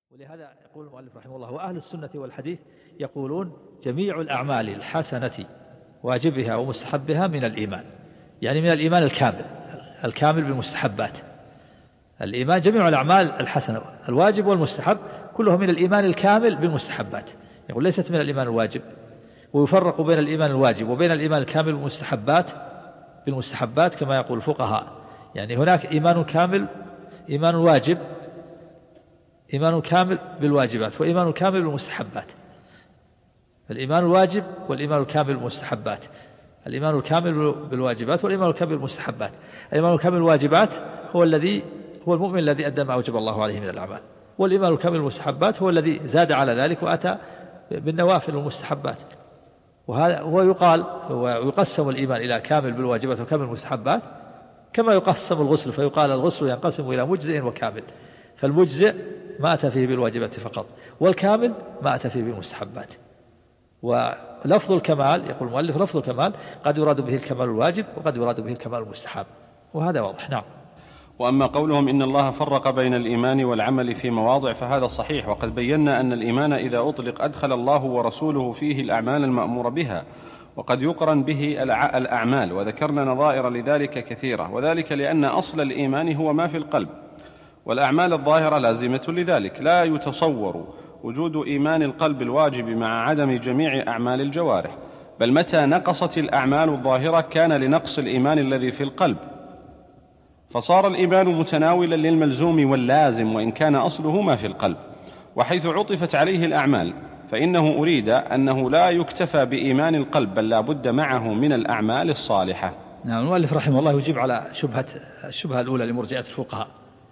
ولهذا يقول المؤلف رحمه الله: وأهل السنة والحديث يقولون جميع الأعمال الحسنة واجبها ومستحبها من الإيمان، يعني من الإيمان الكامل بالمستحبات. الإيمان جميع الأعمال الحسنة الواجب والمستحب كلها من الإيمان الكامل بالمستحبات، يقول ليست من الإيمان الواجب. ويفرق بين الإيمان الواجب وبين الإيمان الكامل بالمستحبات كما يقول الفقهاء. يعني هناك إيمان كامل، إيمان واجب، إيمان كامل بالواجبات، وإيمان كامل بالمستحبات. الإيمان الواجب والإيمان الكامل بالمستحبات، الإيمان الكامل بالواجبات والإيمان الكامل بالمستحبات. الإيمان الكامل بالواجبات هو المؤمن الذي أدى ما أوجب الله عليه من الأعمال، والإيمان الكامل بالمستحبات هو الذي زاد على ذلك وأتى بالنوافل والمستحبات. وهذا هو ويقسم الإيمان إلى كامل بالواجبات وكامل بالمستحبات، كما يقسم الغسل فيقال الغسل ينقسم إلى مجزئ وكامل، فالمجزئ ما أتى فيه بالواجبات فقط، والكامل ما أتى فيه بالمستحبات. ولفظ الكمال، يقول المؤلف: لفظ الكمال قد يراد به الكمال الواجب وقد يراد به الكمال المستحب، وهذا واضح. نعم. وأما قولهم إن الله فرق بين الإيمان والعمل في مواضع فهذا صحيح، وقد بينا أن الإيمان إذا أطلق أدخل الله ورسوله فيه الأعمال المأمور بها، وقد يقرن به الأعمال، وذكرنا نظائر لذلك كثيرة، وذلك لأن أصل الإيمان هو ما في القلب، والأعمال الظاهرة لازمة لذلك. لا يتصور وجود إيمان القلب الواجب مع عدم جميع أعمال الجوارح، بل متى نقصت الأعمال الظاهرة كان لنقص الإيمان الذي في القلب، فصار الإيمان متناولا للملزوم واللازم وإن كان أصله ما في القلب. وحيث عطفت عليه الأعمال فإنه أريد أنه لا يكتفى بإيمان القلب، بل لا بد معه من الأعمال الصالحة. نعم. المؤلف رحمه الله يجيب على الشبهة الأولى لمرجئة الفقهاء،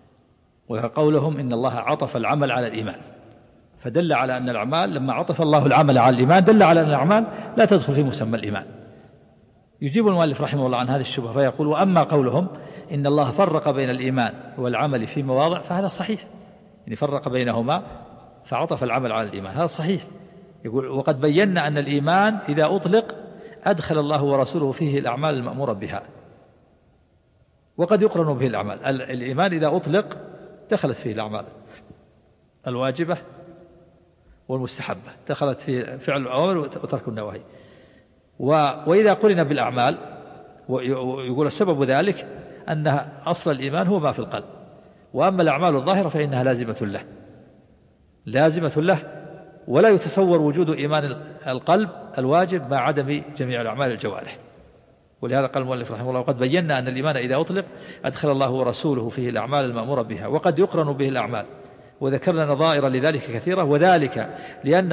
وقولهم إن الله عطف العمل على الإيمان، فدل على أن الأعمال لما عطف الله العمل على الإيمان دل على أن الأعمال لا تدخل في مسمى الإيمان. يجيب المؤلف رحمه الله عن هذه الشبهة فيقول: وأما قولهم إن الله فرق بين الإيمان والعمل في مواضع فهذا صحيح، يعني فرق بينهما فعطف العمل على الإيمان، هذا صحيح. يقول: وقد بينا أن الإيمان إذا أطلق أدخل الله ورسوله فيه الأعمال المأمورة بها، وقد يقرن به الأعمال. الإيمان إذا أطلق دخلت فيه الأعمال الواجبة والمستحبة، دخلت في فعل الأوامر وترك النواهي. وإذا قرن بالأعمال، ويقول السبب ذلك أن أصل الإيمان هو ما في القلب، وأما الأعمال الظاهرة فإنها لازمة له، ولا يتصور وجود إيمان القلب الواجب مع عدم جميع الأعمال الجوارح. ولهذا قال المؤلف رحمه الله: وقد بينا أن الإيمان إذا أطلق أدخل الله ورسوله فيه الأعمال المأمورة بها، وقد يقرن به الأعمال، وذكرنا نظائر لذلك كثيرة. وذلك لأن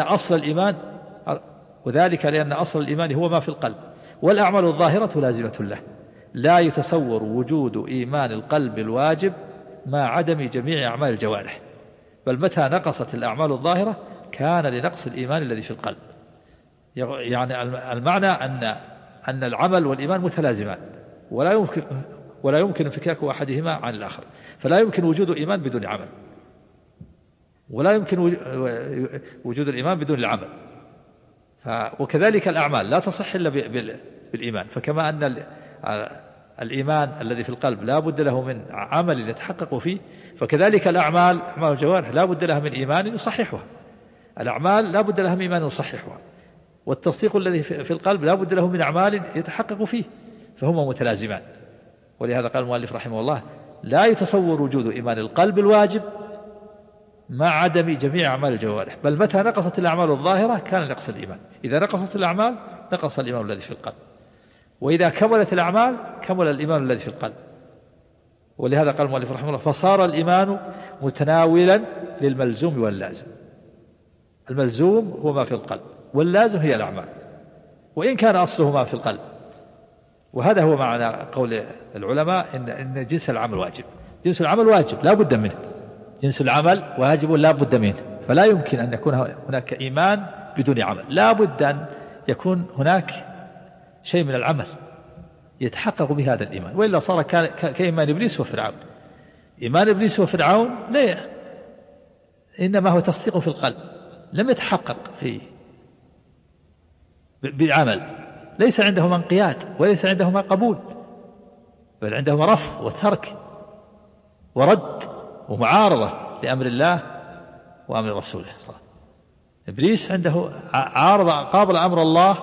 أصل الإيمان هو ما في القلب، والأعمال الظاهرة لازمة له. لا يتصور وجود إيمان القلب الواجب مع عدم جميع أعمال الجوارح، بل متى نقصت الأعمال الظاهرة كان لنقص الإيمان الذي في القلب. يعني المعنى أن العمل والإيمان متلازمان، ولا يمكن انفكاك أحدهما عن الآخر، فلا يمكن وجود إيمان بدون عمل، ولا يمكن وجود الإيمان بدون العمل. وكذلك الأعمال لا تصح إلا بالإيمان. فكما أن الإيمان الذي في القلب لا بد له من عمل يتحقق فيه، فكذلك أعمال الجوارح لا بد لها من إيمان يصححها. الأعمال لا بد لها من إيمان يصححها، والتصديق الذي في القلب لا بد له من أعمال يتحقق فيه، فهما متلازمان. ولهذا قال المؤلف رحمه الله: لا يتصور وجود إيمان القلب الواجب مع عدم جميع أعمال الجوارح، بل متى نقصت الأعمال الظاهرة كان نقص الإيمان. إذا نقصت الأعمال نقص الإيمان الذي في القلب، وإذا كملت الأعمال كمل الإيمان الذي في القلب. ولهذا قال المؤلف رحمه الله: فصار الإيمان متناولا للملزوم واللازم. الملزوم هو ما في القلب، واللازم هي الأعمال، وإن كان أصله ما في القلب. وهذا هو معنى قول العلماء إن جنس العمل واجب. جنس العمل واجب لا بد منه، جنس العمل واجب لا بد منه، فلا يمكن أن يكون هناك إيمان بدون عمل، لا بد أن يكون هناك شيء من العمل يتحقق بهذا الإيمان، وإلا صار كإيمان إبليس وفرعون. إيمان إبليس وفرعون لا، إنما هو تصديق في القلب لم يتحقق فيه بالعمل، ليس عندهما انقياد وليس عندهما قبول، بل عندهما رفض وترك ورد ومعارضة لأمر الله وأمر رسوله. إبليس عنده قابل أمر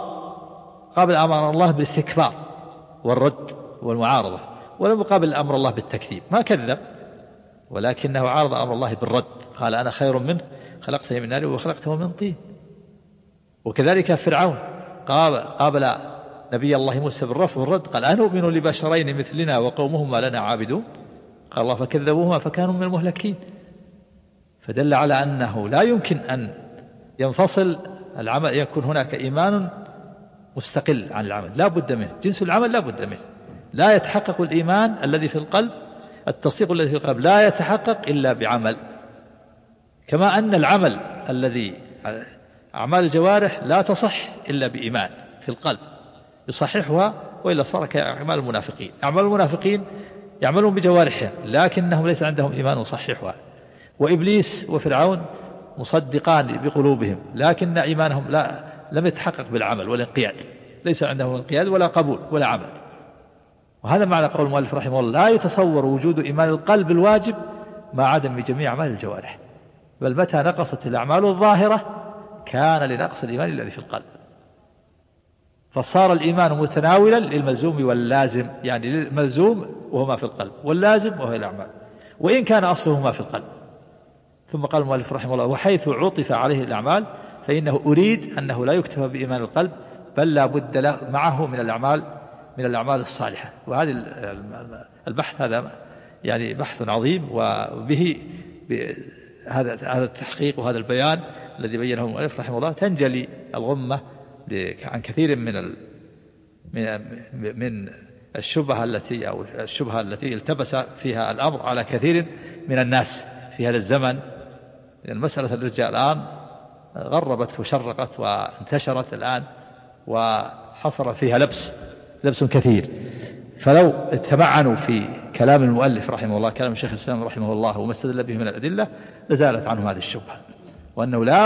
الله بالاستكبار والرد والمعارضة، ولم يقابل أمر الله بالتكذيب، ما كذب، ولكنه عارض أمر الله بالرد، قال أنا خير منه خلقته من نار وخلقته من طين. وكذلك فرعون قابل نبي الله موسى بالرفض والرد، قال أنؤمن لبشرين مثلنا وقومهما لنا عابدون، قال الله فكذبوهما فكانوا من المهلكين. فدل على أنه لا يمكن أن ينفصل العمل، يكون هناك إيمان مستقل عن العمل، لا بد منه، جنس العمل لا بد منه. لا يتحقق الإيمان الذي في القلب، التصديق الذي في القلب لا يتحقق إلا بعمل، كما أن العمل الذي أعمال الجوارح لا تصح إلا بإيمان في القلب يصححها، وإلا صار كأعمال المنافقين. أعمال المنافقين يعملون بجوارحهم لكنهم ليس عندهم إيمان يصححها، وإبليس وفرعون مصدقان بقلوبهم لكن إيمانهم لم يتحقق بالعمل والانقياد، ليس عندهم انقياد ولا قبول ولا عمل. وهذا معنى قول المؤلف رحمه الله لا يتصور وجود إيمان القلب الواجب مع عدم جميع أعمال الجوارح، بل متى نقصت الأعمال الظاهرة كان لنقص الإيمان الذي في القلب، فصار الإيمان متناولا للملزوم واللازم، يعني للملزوم وهو ما في القلب، واللازم وهو الأعمال، وإن كان أصله ما في القلب. ثم قال المؤلف رحمه الله وحيث عطف عليه الأعمال فإنه أريد أنه لا يكتفى بإيمان القلب، بل لا بد له معه من الأعمال الصالحة. وهذا البحث هذا يعني بحث عظيم، وبه هذا التحقيق وهذا البيان الذي بينه المؤلف رحمه الله تنجلي الغمة عن كثير من الشبهة التي التبس فيها الأمر على كثير من الناس في هذا الزمن. لأن مسألة الرجال الآن غربت وشرقت وانتشرت الآن، وحصل فيها لبس كثير. فلو اتبعنوا في كلام المؤلف رحمه الله، كلام الشيخ الإسلام رحمه الله وما استدل به من الأدلة، لزالت عنهم هذه الشبهة، وأنه لا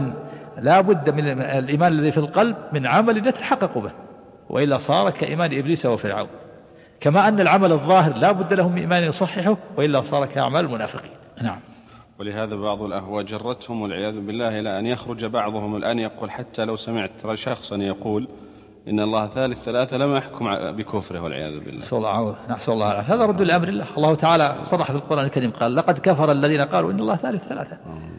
بد من الإيمان الذي في القلب من عمل يتحقق به، وإلا صار كإيمان إبليس وفرعون. كما أن العمل الظاهر لا بد له من إيمان يصححه، وإلا صار كأعمال المنافقين. نعم. ولهذا بعض الأهواء جرتهم والعياذ بالله إلى أن يخرج بعضهم الآن يقول حتى لو سمعت شخصا يقول إن الله ثالث ثلاثة لما يحكم بكفره والعياذ بالله. نسأل الله العافية. هذا رد الأمر الله. الله تعالى صرح في القرآن الكريم قال لقد كفر الذين قالوا إن الله ثالث ثلاثة.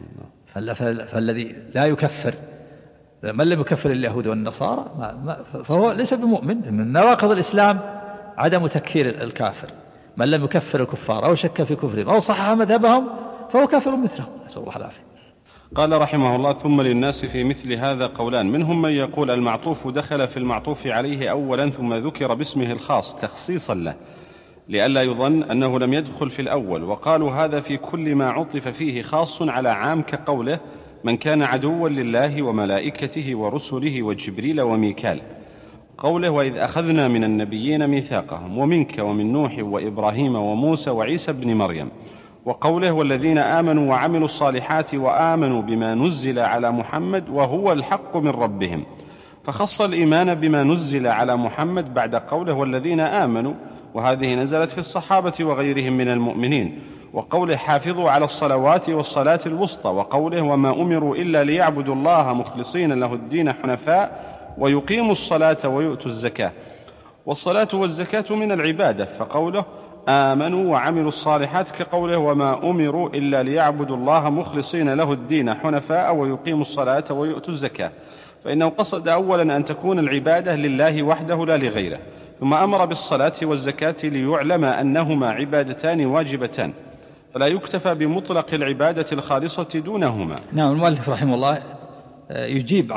فالذي لا يكفر، من لم يكفر اليهود والنصارى فهو ليس بمؤمن. من نواقض الإسلام عدم تكفير الكافر. من لم يكفر الكفار أو شك في كفرهم أو صحح مذهبهم فهو كافر مثلهم، نسأل الله العافية. قال رحمه الله ثم للناس في مثل هذا قولان، منهم من يقول المعطوف دخل في المعطوف عليه أولا ثم ذكر باسمه الخاص تخصيصا له لئلا يظن أنه لم يدخل في الأول، وقالوا هذا في كل ما عطف فيه خاص على عام، كقوله من كان عدوا لله وملائكته ورسله وجبريل وميكال، قوله وإذ أخذنا من النبيين ميثاقهم ومنك ومن نوح وإبراهيم وموسى وعيسى بن مريم، وقوله والذين آمنوا وعملوا الصالحات وآمنوا بما نزل على محمد وهو الحق من ربهم، فخص الإيمان بما نزل على محمد بعد قوله والذين آمنوا، وهذه نزلت في الصحابة وغيرهم من المؤمنين، وقوله حافظوا على الصلوات والصلاة الوسطى، وقوله وما أمروا إلا ليعبدوا الله مخلصين له الدين حنفاء ويقيموا الصلاة ويؤتوا الزكاة، والصلاة والزكاة من العبادة، فقوله آمنوا وعملوا الصالحات كقوله وما أمروا إلا ليعبدوا الله مخلصين له الدين حنفاء ويقيموا الصلاة ويؤتوا الزكاة، فإنه قصد أولا أن تكون العبادة لله وحده لا لغيره، ثم أمر بالصلاة والزكاة ليعلم أنهما عبادتان واجبتان، فلا يكتفى بمطلق العبادة الخالصة دونهما. نعم. المؤلف رحمه الله يجيب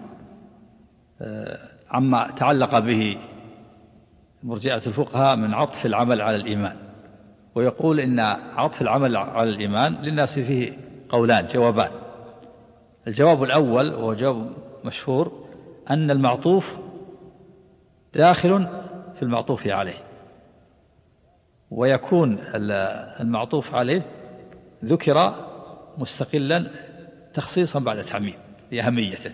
عما تعلق به مرجئة الفقهاء من عطف العمل على الإيمان، ويقول إن عطف العمل على الإيمان للناس فيه قولان جوابان. الجواب الأول وهو جواب مشهور أن المعطوف داخل في المعطوف عليه، ويكون المعطوف عليه ذكر مستقلا تخصيصا بعد تعميم لأهميته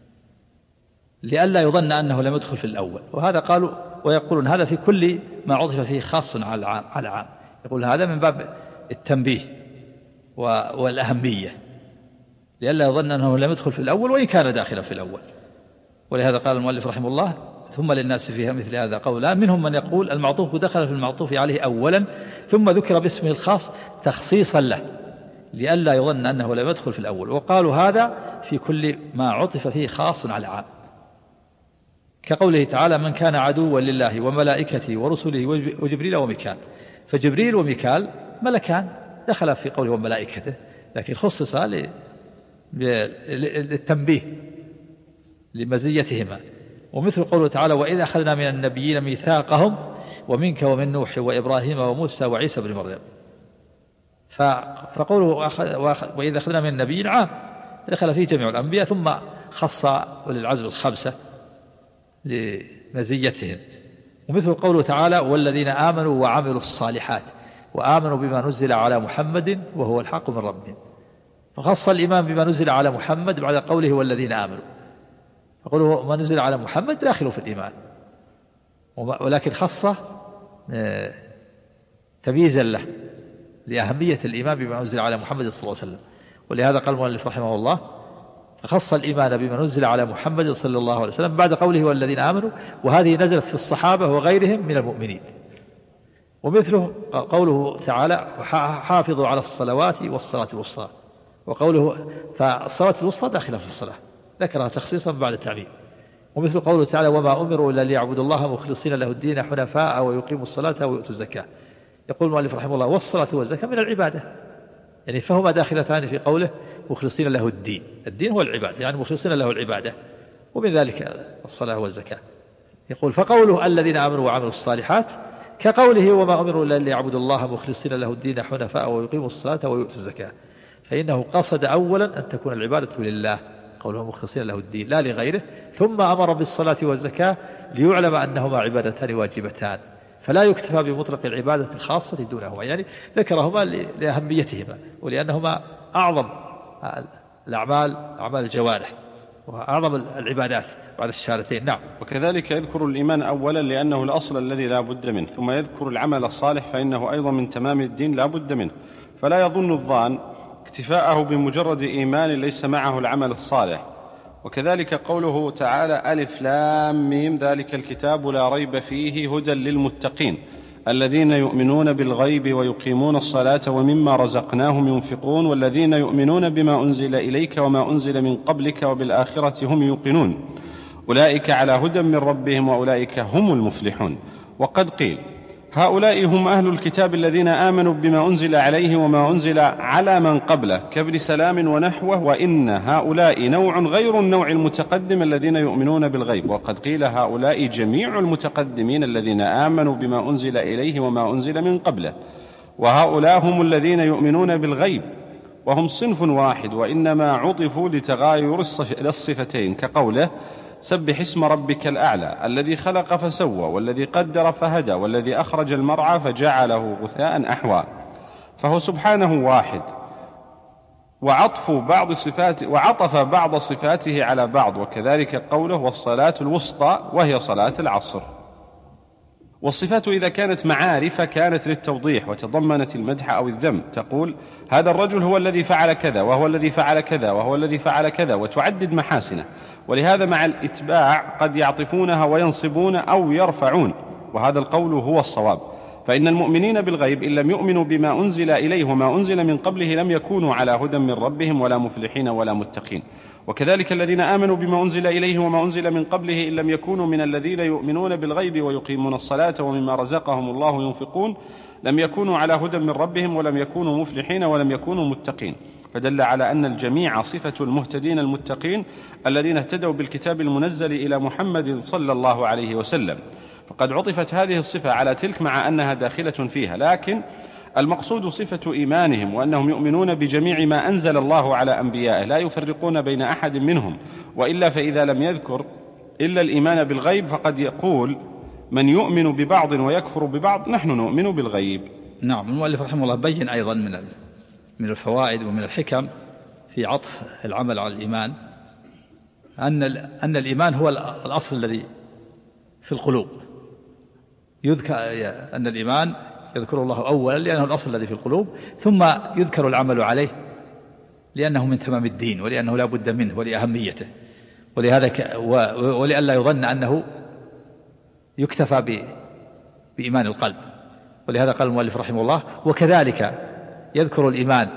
لئلا يظن أنه لم يدخل في الأول. وهذا قالوا ويقولون هذا في كل ما عطف فيه خاص على عام، يقول هذا من باب التنبيه والأهمية، لئلا يظن أنه لم يدخل في الأول وإن كان داخلا في الأول. ولهذا قال المؤلف رحمه الله: ثم للناس فيها مثل هذا قولان، منهم من يقول المعطوف دخل في المعطوف عليه أولا ثم ذكر باسمه الخاص تخصيصا له لئلا يظن أنه لم يدخل في الأول، وقالوا هذا في كل ما عطف فيه خاص على عام، كقوله تعالى: من كان عدوا لله وملائكته ورسله وجبريل وميكال. فجبريل وميكال ملكان دخل في قوله وملائكته، لكن خصص للتنبيه لمزيتهما. ومثل قوله تعالى: وإذا أخذنا من النبيين ميثاقهم ومنك ومن نوح وإبراهيم وموسى وعيسى بن مريم. فقوله وإذا أخذنا من النبيين عام دخل فيه جميع الأنبياء، ثم خص أولي العزم الخمسة لمزيتهم. ومثل قوله تعالى: والذين آمنوا وعملوا الصالحات وآمنوا بما نزل على محمد وهو الحق من ربهم. فخص الإيمان بما نزل على محمد بعد قوله والذين آمنوا، فقوله ما نزل على محمد داخل في الإيمان، ولكن خصه تمييزا له لأهمية الإيمان بما نزل على محمد صلى الله عليه وسلم. ولهذا قال المؤلف رحمه الله: فخص الإيمان بما نزل على محمد صلى الله عليه وسلم بعد قوله والذين آمنوا، وهذه نزلت في الصحابة وغيرهم من المؤمنين. ومثله قوله تعالى: حافظوا على الصلوات والصلاة الوسطى، وقوله فالصلاة الوسطى داخلة في الصلاة ذكرها تخصيصا بعد التعميم. ومثل قوله تعالى: وما أمروا إلا ليعبدوا الله مخلصين له الدين حنفاء ويقيموا الصلاة ويؤتوا الزكاة. يقول المؤلف رحمه الله: والصلاة والزكاة من العبادة، يعني فهما داخلتان في قوله مخلصين له الدين. الدين هو العبادة، يعني مخلصين له العبادة، ومن ذلك الصلاة والزكاة. يقول: فقوله الذين آمنوا وعملوا الصالحات كقوله وما أمروا إلا ليعبدوا الله مخلصين له الدين حنفاء ويقيموا الصلاة ويؤتوا الزكاة. فإنه قصد أولا أن تكون العبادة لله، قوله مخلصين له الدين لا لغيره، ثم أمر بالصلاة والزكاة ليعلم أنهما عبادتان واجبتان، فلا يكتفى بمطلق العبادة الخاصة دونهما، يعني ذكرهما لأهميتهما ولأنهما أعظم الأعمال، أعمال الجوارح وأعظم العبادات بعد الشهادتين. نعم. وكذلك يذكر الإيمان أولا لأنه الأصل الذي لا بد منه، ثم يذكر العمل الصالح فإنه أيضا من تمام الدين لا بد منه. فلا يظن الظان اكتفاءه بمجرد إيمان ليس معه العمل الصالح. وكذلك قوله تعالى: ألف لام ميم ذلك الكتاب لا ريب فيه هدى للمتقين الذين يؤمنون بالغيب ويقيمون الصلاة ومما رزقناهم ينفقون والذين يؤمنون بما أنزل إليك وما أنزل من قبلك وبالآخرة هم يوقنون أولئك على هدى من ربهم وأولئك هم المفلحون. وقد قيل: هؤلاء هم أهل الكتاب الذين آمنوا بما أنزل عليه وما أنزل على من قبله كابن سلام ونحوه، وإن هؤلاء نوع غير النوع المتقدم الذين يؤمنون بالغيب. وقد قيل: هؤلاء جميع المتقدمين الذين آمنوا بما أنزل إليه وما أنزل من قبله، وهؤلاء هم الذين يؤمنون بالغيب، وهم صنف واحد، وإنما عطفوا لتغاير الصفتين، كقوله: سبح اسم ربك الأعلى الذي خلق فسوى والذي قدر فهدى والذي أخرج المرعى فجعله غثاء أحوى. فهو سبحانه واحد، وعطف بعض صفاته على بعض. وكذلك قوله: والصلاة الوسطى وهي صلاة العصر. والصفات إذا كانت معارف كانت للتوضيح وتضمنت المدح أو الذم، تقول: هذا الرجل هو الذي فعل كذا وهو الذي فعل كذا وهو الذي فعل كذا، وتعدد محاسنه. ولهذا مع الإتباع قد يعطفونها وينصبون أو يرفعون، وهذا القول هو الصواب. فإن المؤمنين بالغيب إن لم يؤمنوا بما أنزل إليه وما أنزل من قبله لم يكونوا على هدى من ربهم ولا مفلحين ولا متقين. وكذلك الذين آمنوا بما أنزل إليه وما أنزل من قبله إن لم يكونوا من الذين يؤمنون بالغيب ويقيمون الصلاة ومما رزقهم الله ينفقون لم يكونوا على هدى من ربهم ولم يكونوا مفلحين ولم يكونوا متقين. فدل على أن الجميع صفة المهتدين المتقين الذين اهتدوا بالكتاب المنزل إلى محمد صلى الله عليه وسلم. فقد عطفت هذه الصفة على تلك مع أنها داخلة فيها، لكن المقصود صفة إيمانهم، وأنهم يؤمنون بجميع ما أنزل الله على أنبيائه لا يفرقون بين أحد منهم. وإلا فإذا لم يذكر إلا الإيمان بالغيب فقد يقول من يؤمن ببعض ويكفر ببعض: نحن نؤمن بالغيب. نعم. المؤلف رحمه الله بين أيضا من الفوائد ومن الحكم في عطف العمل على الإيمان أن الإيمان هو الأصل الذي في القلوب. يذكر أن الإيمان يذكر الله أولا لأنه الأصل الذي في القلوب، ثم يذكر العمل عليه لأنه من تمام الدين، ولأنه لا بد منه ولأهميته، ولهذا ولئلا يظن أنه يكتفى بإيمان القلب. ولهذا قال المؤلف رحمه الله: وكذلك يذكر الإيمان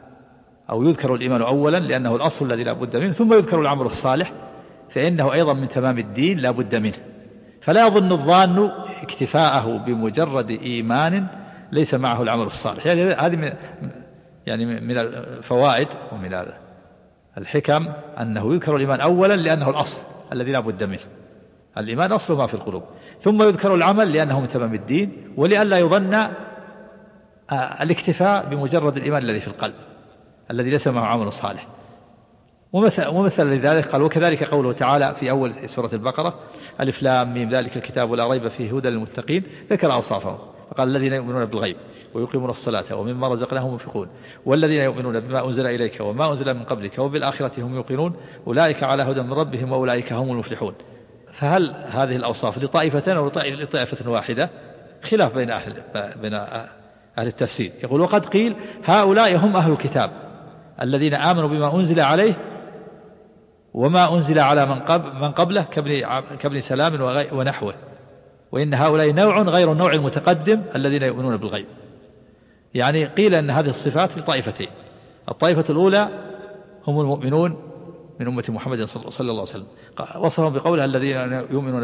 أولا لأنه الأصل الذي لا بد منه، ثم يذكر العمل الصالح فإنه أيضا من تمام الدين لا بد منه. فلا يظن الظان اكتفاءه بمجرد إيمان ليس معه العمل الصالح. يعني هذه من الفوائد ومن الحكم أنه يذكر الإيمان أولا لأنه الأصل الذي لا بد منه، الإيمان أصل ما في القلوب، ثم يذكر العمل لأنه من تمام الدين، ولئلا يظن الاكتفاء بمجرد الإيمان الذي في القلب الذي ليس معه عمل صالح. ومثل لذلك قال: وكذلك قوله تعالى في أول سورة البقرة: ألف لام ميم ذلك الكتاب لا ريب فيه هدى للمتقين، ذكر أوصافهم فقال: الذين يؤمنون بالغيب ويقيمون الصلاة ومما رزقناهم ينفقون والذين يؤمنون بما أنزل إليك وما أنزل من قبلك وبالآخرة هم يوقنون أولئك على هدى من ربهم وأولئك هم المفلحون. فهل هذه الأوصاف لطائفتين أو لطائفة واحدة؟ خلاف بين أهل التفسير. يقول: وقد قيل هؤلاء هم أهل الكتاب الذين آمنوا بما أنزل عليه وما أنزل على من قبله كابن سلام ونحوه، وإن هؤلاء نوع غير النوع المتقدم الذين يؤمنون بالغيب. يعني قيل أن هذه الصفات لطائفتين: الطائفة الأولى هم المؤمنون من أمة محمد صلى الله عليه وسلم، وصفهم بقوله: الذين يؤمنون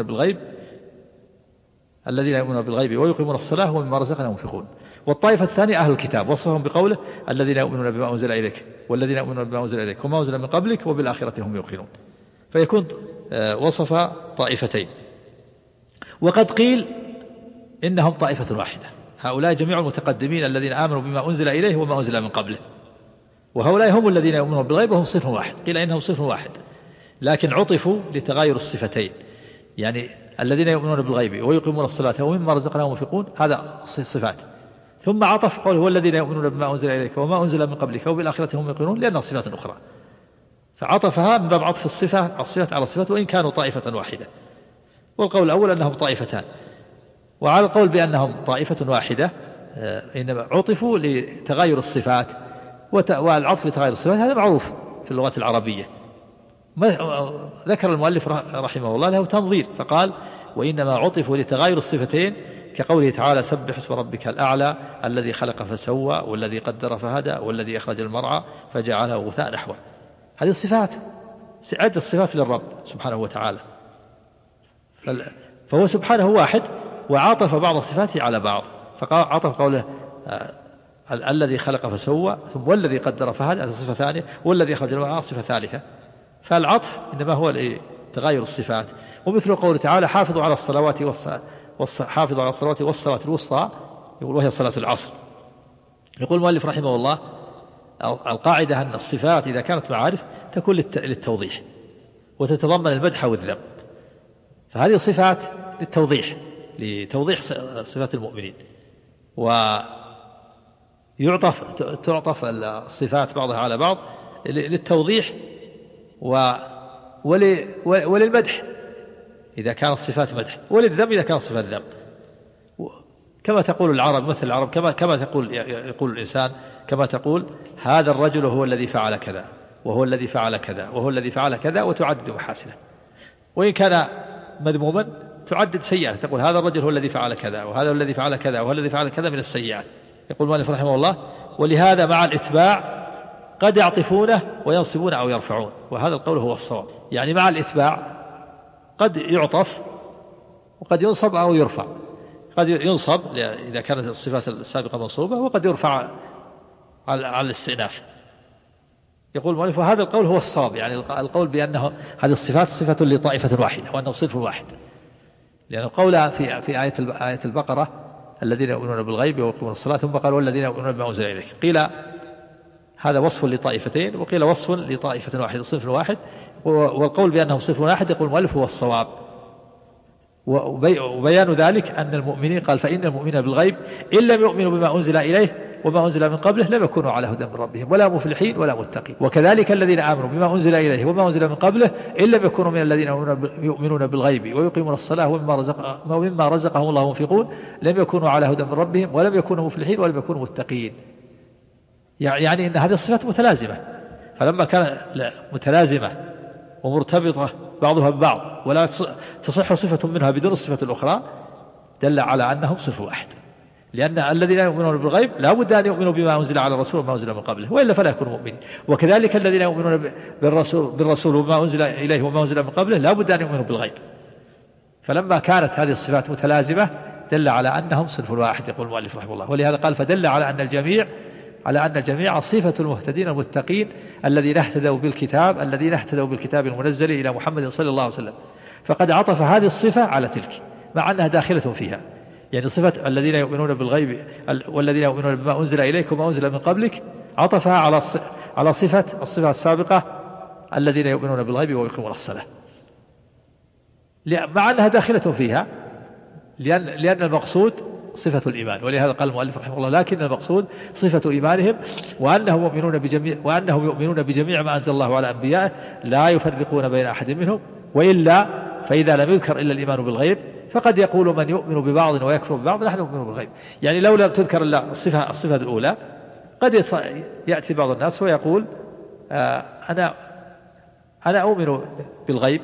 بالغيب ويقيمون الصلاة ومما رزقناهم ينفقون. والطائفة الثانية أهل الكتاب، وصفهم بقوله: الذين يؤمنون بما أنزل إليك والذين يؤمنون بما أنزل إليك وما أنزل من قبلك وبالآخرة هم يوقنون. فيكون وصف طائفتين. وقد قيل إنهم طائفة واحدة، هؤلاء جميع المتقدمين الذين آمنوا بما أنزل إليه وما أنزل من قبله، وهؤلاء هم الذين يؤمنون بالغيب وهم صنف واحد. قيل إنهم صنف واحد، لكن عطفوا لتغاير الصفتين، يعني الذين يؤمنون بالغيب ويقيمون الصلاة ومما رزقناهم ينفقون، هذا صفات، ثم عطف قوله: هو الذين يؤمنون بما أنزل إليك وما أنزل من قبلك وبالآخرة هم يوقنون، لأنها صفات أخرى، فعطفها من باب عطف الصفات على الصفات وإن كانوا طائفة واحدة. والقول الأول أنهم طائفتان، وعلى القول بأنهم طائفة واحدة إنما عطفوا لتغاير الصفات، والعطف لتغاير الصفات هذا معروف في اللغة العربية. ذكر المؤلف رحمه الله له تنظير فقال: وإنما عطفوا لتغاير الصفتين كقوله تعالى: سبح اسم ربك الأعلى الذي خلق فسوى والذي قدر فهدى والذي أخرج المرعى فجعله غثاء نحوه. هذه الصفات عدة صفات للرب سبحانه وتعالى، فهو سبحانه واحد، وعاطف بعض صفاته على بعض، فعطف قوله الذي خلق فسوى، ثم والذي قدر فهدى، هذه صفة ثانية، والذي أخرج المرعى صفة ثالثة. فالعطف إنما هو تغاير الصفات. ومثل قوله تعالى: حافظوا على الصلوات والصلاة الوسطى، وهي صلاة العصر. يقول المؤلف رحمه الله: القاعدة أن الصفات إذا كانت معارف تكون للتوضيح وتتضمن المدح والذم، فهذه صفات للتوضيح، لتوضيح صفات المؤمنين، تعطف الصفات بعضها على بعض للتوضيح وللمدح إذا كانت صفات مدح، وللذم إذا كانت صفات ذم. كما تقول العرب، مثل العرب كما يقول الإنسان، كما تقول: هذا الرجل هو الذي فعل كذا وهو الذي فعل كذا وهو الذي فعل كذا، وتعدد محاسنه. وإن كان مذموما تعدد سيئات، تقول: هذا الرجل هو الذي فعل كذا وهذا الذي فعل كذا وهو الذي فعل كذا من السيئات. يقول المؤلف رحمه الله: ولهذا مع الإتباع قد يعطفونه وينصبون أو يرفعون، وهذا القول هو الصواب. يعني مع الإتباع قد يعطف وقد ينصب أو يرفع، قد ينصب إذا كانت الصفات السابقة منصوبة، وقد يرفع على الاستئناف. يقول المؤلف: وهذا القول هو الصواب، يعني القول بأنه هذه الصفات صفة لطائفة واحدة وأنه صنف واحد، لأن القول في آية البقرة: الذين يؤمنون بالغيب ويقيمون الصلاة، ثم قال: والذين يؤمنون بما أنزل إليك. قيل هذا وصف لطائفتين، وقيل وصف لطائفة واحدة صنف واحد، والقول بأنه صنف واحد يقول المؤلف هو الصواب. وبيان ذلك أن المؤمنين قال: فإن المؤمنين بالغيب إن لم يؤمنوا بما أنزل إليه وما أنزل من قبله لم يكونوا على هدى من ربهم ولا مفلحين ولا متقين. وكذلك الذين آمنوا بما أنزل إليه وما أنزل من قبله إن لم يكونوا من الذين يؤمنون بالغيب ويقيمون الصلاة ومما رزقهم الله ينفقون لم يكونوا على هدى من ربهم ولم يكونوا مفلحين ولم يكونوا متقين. يعني إن هذه الصفات متلازمة، فلما كان متلازمة ومرتبطة بعضها ببعض ولا تصح صفة منها بدون الصفة الأخرى دل على أنهم صفة واحد، لأن الذين يؤمنون بالغيب لا بد أن يؤمنوا بما أنزل على الرسول وما أنزل من قبله، وإلا فلا يكونوا مؤمنين. وكذلك الذين يؤمنون بالرسول وما أنزل إليه وما أنزل من قبله لا بد أن يؤمنوا بالغيب. فلما كانت هذه الصفات متلازمة دل على أنهم صنف واحد، يقول المؤلف رحمه الله. ولهذا قال فدل على أن الجميع صفة المهتدين المتقين الذين اهتدوا بالكتاب المنزل إلى محمد صلى الله عليه وسلم. فقد عطف هذه الصفة على تلك مع أنها داخلة فيها، يعني صفة الذين يؤمنون بالغيب والذين يؤمنون بما أنزل إليك وما أنزل من قبلك عطفها على الصفة السابقة الذين يؤمنون بالغيب ويقيمون الصلاة، مع أنها داخلة فيها، لأن المقصود صفة الإيمان. ولهذا قال المؤلف رحمه الله لكن المقصود صفة إيمانهم وأنهم يؤمنون بجميع ما أنزل الله على أنبيائه لا يفرقون بين أحد منهم، وإلا فإذا لم يذكر إلا الإيمان بالغيب فقد يقول من يؤمن ببعض ويكفر ببعض نحن نؤمن بالغيب. يعني لو لم تذكر إلا الصفة الأولى قد يأتي بعض الناس ويقول أنا أؤمن بالغيب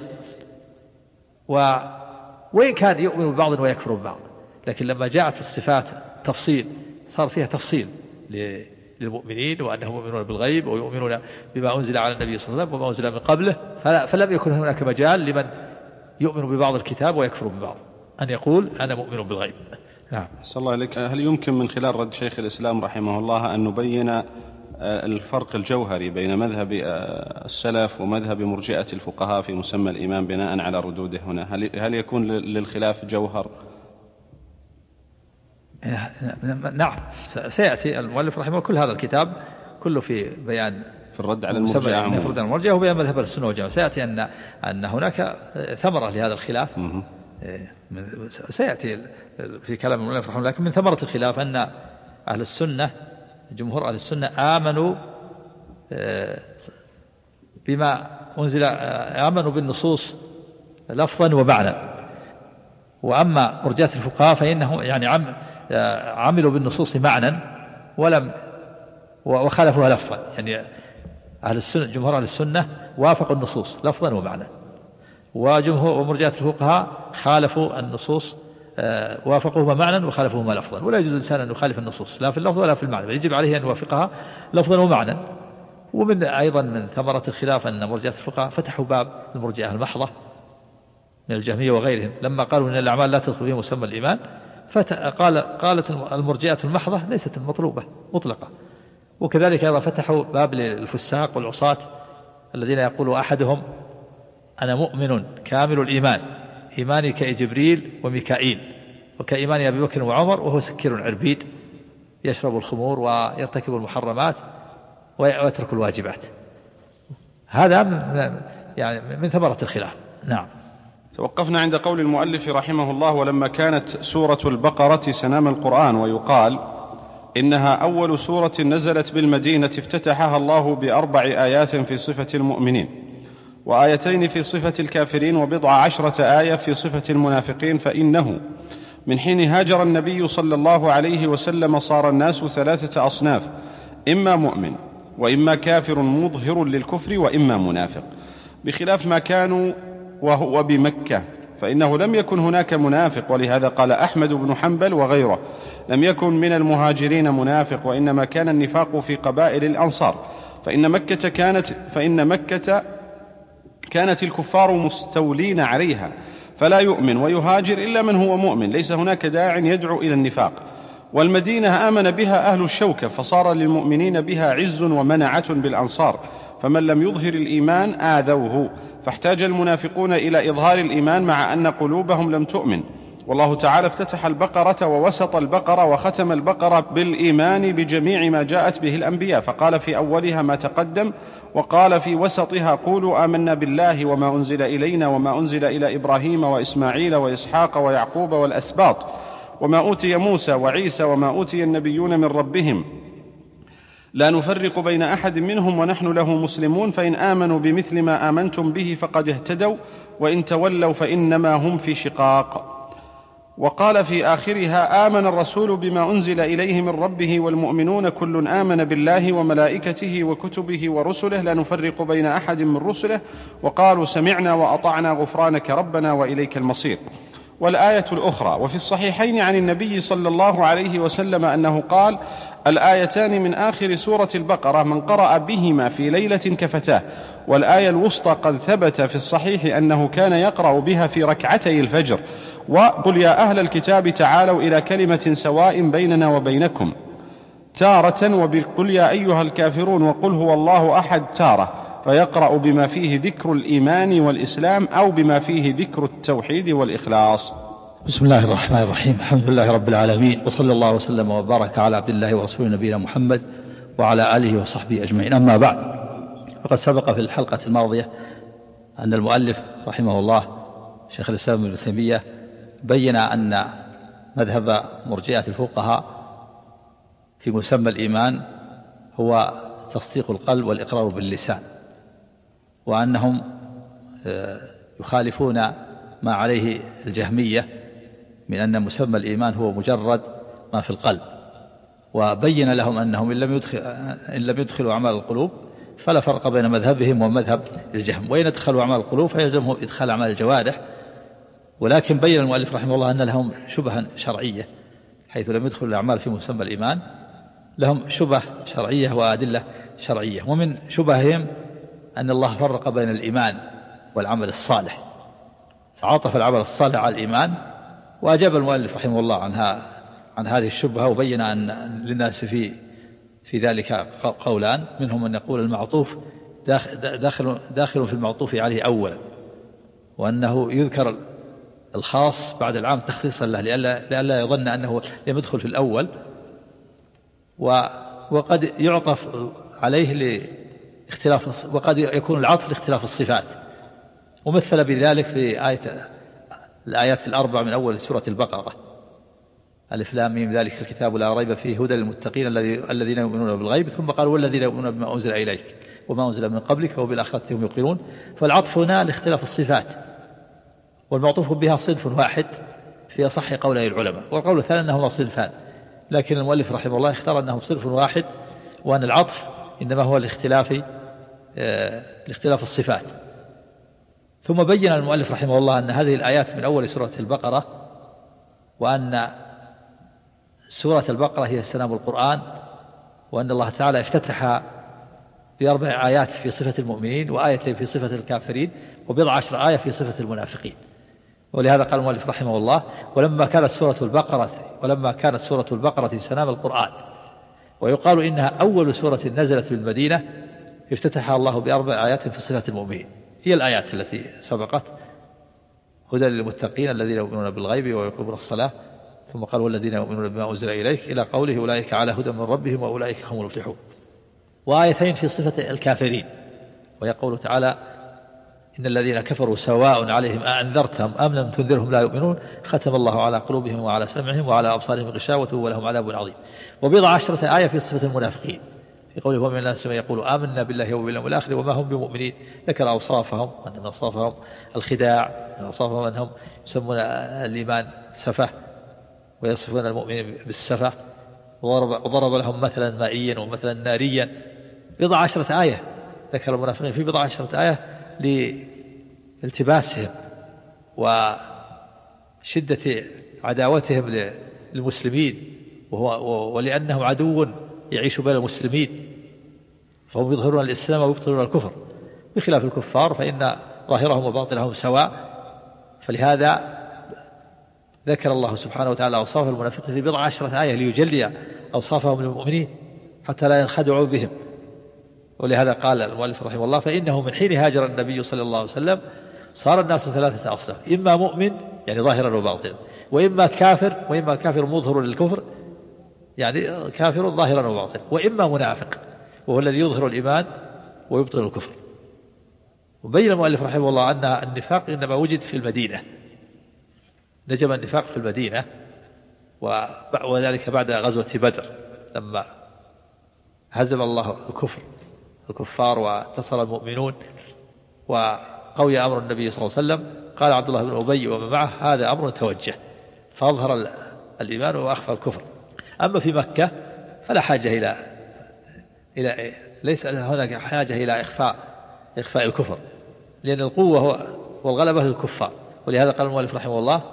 وإن كان يؤمن ببعض ويكفر ببعض، لكن لما جاءت الصفات تفصيل صار فيها تفصيل للمؤمنين وأنهم يؤمنون بالغيب ويؤمنون بما أنزل على النبي صلى الله عليه وسلم وما أنزل من قبله، فلم يكن هناك مجال لمن يؤمن ببعض الكتاب ويكفر ببعض أن يقول أنا مؤمن بالغيب. نعم. صلى الله عليك. هل يمكن من خلال رد شيخ الإسلام رحمه الله أن نبين الفرق الجوهري بين مذهب السلف ومذهب مرجئة الفقهاء في مسمى الإيمان بناء على ردوده هنا؟ هل يكون للخلاف جوهر؟ نعم، سيأتي المؤلف رحمه كل هذا الكتاب كله في بيان في الرد على المرجئة وبيان مذهب السنة والجماعة. سيأتي أن هناك ثمرة لهذا الخلاف سيأتي في كلام المؤلف رحمه الله. لكن من ثمرة الخلاف أن أهل السنة جمهور أهل السنة آمنوا بالنصوص لفظا ومعنى، وأما مرجئة الفقهاء فإنهم يعني عملوا بالنصوص معنى وخالفوها لفظا. يعني أهل السنة جمهور أهل السنة وافقوا النصوص لفظا ومعنى، ومرجئة الفقهاء خالفوا النصوص وافقوهما معنى وخالفوهما لفظا. ولا يجوز الإنسان أن يخالف النصوص لا في اللفظ ولا في المعنى، بل يجب عليه أن يوافقها لفظا ومعنى. ومن أيضا من ثمرة الخلاف أن مرجئة الفقهاء فتحوا باب المرجئة المحضة من الجهمية وغيرهم لما قالوا إن الأعمال لا تدخل في مسمى الإيمان، قالت المرجئة المحضة ليست المطلوبة مطلقة. وكذلك أيضا فتحوا باب للفساق والعصاة الذين يقول أحدهم أنا مؤمن كامل الإيمان، إيماني كجبريل وميكائيل وكإيمان أبي بكر وعمر، وهو سكير عربيد يشرب الخمور ويرتكب المحرمات ويترك الواجبات. هذا من ثمرة الخلاف. نعم. توقفنا عند قول المؤلف رحمه الله ولما كانت سورة البقرة سنام القرآن، ويقال إنها أول سورة نزلت بالمدينة افتتحها الله ب4 آيات في صفة المؤمنين، وآيتين في صفة الكافرين، و10 آية في صفة المنافقين. فإنه من حين هاجر النبي صلى الله عليه وسلم صار الناس 3 أصناف، إما مؤمن وإما كافر مظهر للكفر وإما منافق، بخلاف ما كانوا وهو بمكة، فإنه لم يكن هناك منافق. ولهذا قال أحمد بن حنبل وغيره لم يكن من المهاجرين منافق، وإنما كان النفاق في قبائل الأنصار، فإن مكة كانت الكفار مستولين عليها، فلا يؤمن ويهاجر إلا من هو مؤمن، ليس هناك داع يدعو إلى النفاق. والمدينة آمن بها أهل الشوكة، فصار للمؤمنين بها عز ومنعة بالأنصار، فمن لم يظهر الإيمان آذوه، فاحتاج المنافقون إلى إظهار الإيمان مع أن قلوبهم لم تؤمن. والله تعالى افتتح البقرة ووسط البقرة وختم البقرة بالإيمان بجميع ما جاءت به الأنبياء، فقال في أولها ما تقدم، وقال في وسطها قولوا آمنا بالله وما أنزل إلينا وما أنزل إلى إبراهيم وإسماعيل وإسحاق ويعقوب والأسباط وما أوتي موسى وعيسى وما أوتي النبيون من ربهم لا نفرق بين أحد منهم ونحن له مسلمون، فإن آمنوا بمثل ما آمنتم به فقد اهتدوا وإن تولوا فإنما هم في شقاق. وقال في آخرها: آمن الرسول بما أنزل إليه من ربه والمؤمنون كل آمن بالله وملائكته وكتبه ورسله لا نفرق بين أحد من رسله وقالوا سمعنا وأطعنا غفرانك ربنا وإليك المصير. والآية الأخرى: وفي الصحيحين عن النبي صلى الله عليه وسلم أنه قال: الآيتان من آخر سورة البقرة من قرأ بهما في ليلة كفتاه. والآية الوسطى قد ثبت في الصحيح أنه كان يقرأ بها في ركعتي الفجر: وقل يا أهل الكتاب تعالوا إلى كلمة سواء بيننا وبينكم تارة، وبقل يا أيها الكافرون وقل هو الله أحد تارة، فيقرأ بما فيه ذكر الإيمان والإسلام أو بما فيه ذكر التوحيد والإخلاص. بسم الله الرحمن الرحيم. الحمد لله رب العالمين، وصلى الله وسلم وبارك على عبد الله ورسوله نبينا محمد وعلى آله وصحبه أجمعين. أما بعد، فقد سبق في الحلقة الماضية أن المؤلف رحمه الله شيخ الإسلام ابن تيمية بين أن مذهب مرجئة الفقهاء في مسمى الإيمان هو تصديق القلب والإقرار باللسان، وأنهم يخالفون ما عليه الجهمية من أن مسمى الإيمان هو مجرد ما في القلب، وبين لهم أنهم إن لم يدخلوا أعمال القلوب فلا فرق بين مذهبهم ومذهب الجهم، وإن ادخلوا أعمال القلوب فيلزمهم إدخال أعمال الجوارح. ولكن بين المؤلف رحمه الله أن لهم شبهة شرعية، حيث لم يدخلوا الأعمال في مسمى الإيمان، لهم شبهة شرعية وأدلة شرعية. ومن شبههم أن الله فرق بين الإيمان والعمل الصالح، فعاطف العمل الصالح على الإيمان، وأجاب المؤلف رحمه الله عن هذه الشبهة، وبين أن للناس في ذلك قولان، منهم من يقول المعطوف داخل في المعطوف عليه أولا، وأنه يذكر الخاص بعد العام تخصيصا له لئلا يظن أنه لم يدخل في الأول، وقد يعطف عليه لاختلاف، وقد يكون العطف لاختلاف الصفات. ومثل بذلك في الآيات الأربع من أول سورة البقرة: ألف لام ميم ذلك الكتاب لا ريب فيه هدى للمتقين الذين يؤمنون بالغيب، ثم قال والذين يؤمنون بما أنزل إليك وما أنزل من قبلك وبالآخرة هم يوقنون. فالعطف هنا لاختلاف الصفات، والمعطوف بها صنف واحد في أصح قولي العلماء، والقول الثاني أنهما صنفان، لكن المؤلف رحمه الله اختار أنه صنف واحد، وأن العطف إنما هو لاختلاف الصفات. ثم بين المؤلف رحمه الله أن هذه الآيات من أول سورة البقرة، وأن سورة البقرة هي سنام القرآن، وأن الله تعالى افتتح ب4 آيات في صفة المؤمنين، وآيتين في صفة الكافرين، و10 آية في صفة المنافقين. ولهذا قال المؤلف رحمه الله: ولما كانت سورة البقرة سنام القرآن، ويقال إنها أول سورة نزلت بالمدينة، افتتحها الله ب4 آيات في صفة المؤمنين، هي الآيات التي سبقت: هدى للمتقين الذين يؤمنون بالغيب ويقيمون الصلاة، ثم قال والذين يؤمنون بما أنزل إليك، إلى قوله أولئك على هدى من ربهم وأولئك هم المفلحون. وآيتين في صفة الكافرين، ويقول تعالى: إن الذين كفروا سواء عليهم أأنذرتهم أم لم تنذرهم لا يؤمنون، ختم الله على قلوبهم وعلى سمعهم وعلى أبصارهم غشاوة ولهم عذاب عظيم. و10 آية في صفة المنافقين، في قوله: ومن الناس من يقول آمنا بالله وباليوم الآخر وما هم بمؤمنين، ذكر أوصافهم، أن من أوصافهم الخداع، من أوصافهم أنهم يسمون الإيمان سفه، ويصفون المؤمنين بالسفه، وضرب لهم مثلا مائيا ومثلا ناريا. 10 آية ذكر المنافقين في 10 آية لالتباسهم وشدة عداوتهم للمسلمين، ولأنهم عدو يعيش بين المسلمين، فهم يظهرون الإسلام ويبطلون الكفر، بخلاف الكفار فإن ظاهرهم وباطنهم سواء. فلهذا ذكر الله سبحانه وتعالى أوصاف المنافقين في 10 آية ليجلي أوصافهم للمؤمنين حتى لا ينخدعوا بهم. ولهذا قال المؤلف رحمه الله: فإنه من حين هاجر النبي صلى الله عليه وسلم صار الناس 3 أصناف: إما مؤمن يعني ظاهرا وباطنا، وإما كافر مظهر للكفر يعني كافر ظاهرا وباطنا، وإما منافق وهو الذي يظهر الإيمان ويبطل الكفر. وبين المؤلف رحمه الله أن النفاق إنما وجد في المدينة، نجم النفاق في المدينة، وذلك بعد غزوة بدر لما هزم الله الكفار وانتصر المؤمنون وقوي أمر النبي صلى الله عليه وسلم. قال عبد الله بن أبي ومن معه: هذا أمر توجه، فأظهر الإيمان وأخفى الكفر. أما في مكة فلا حاجة إلى ليس هناك حاجة إلى إخفاء الكفر، لأن القوة والغلبة للكفار. ولهذا قال المؤلف رحمه الله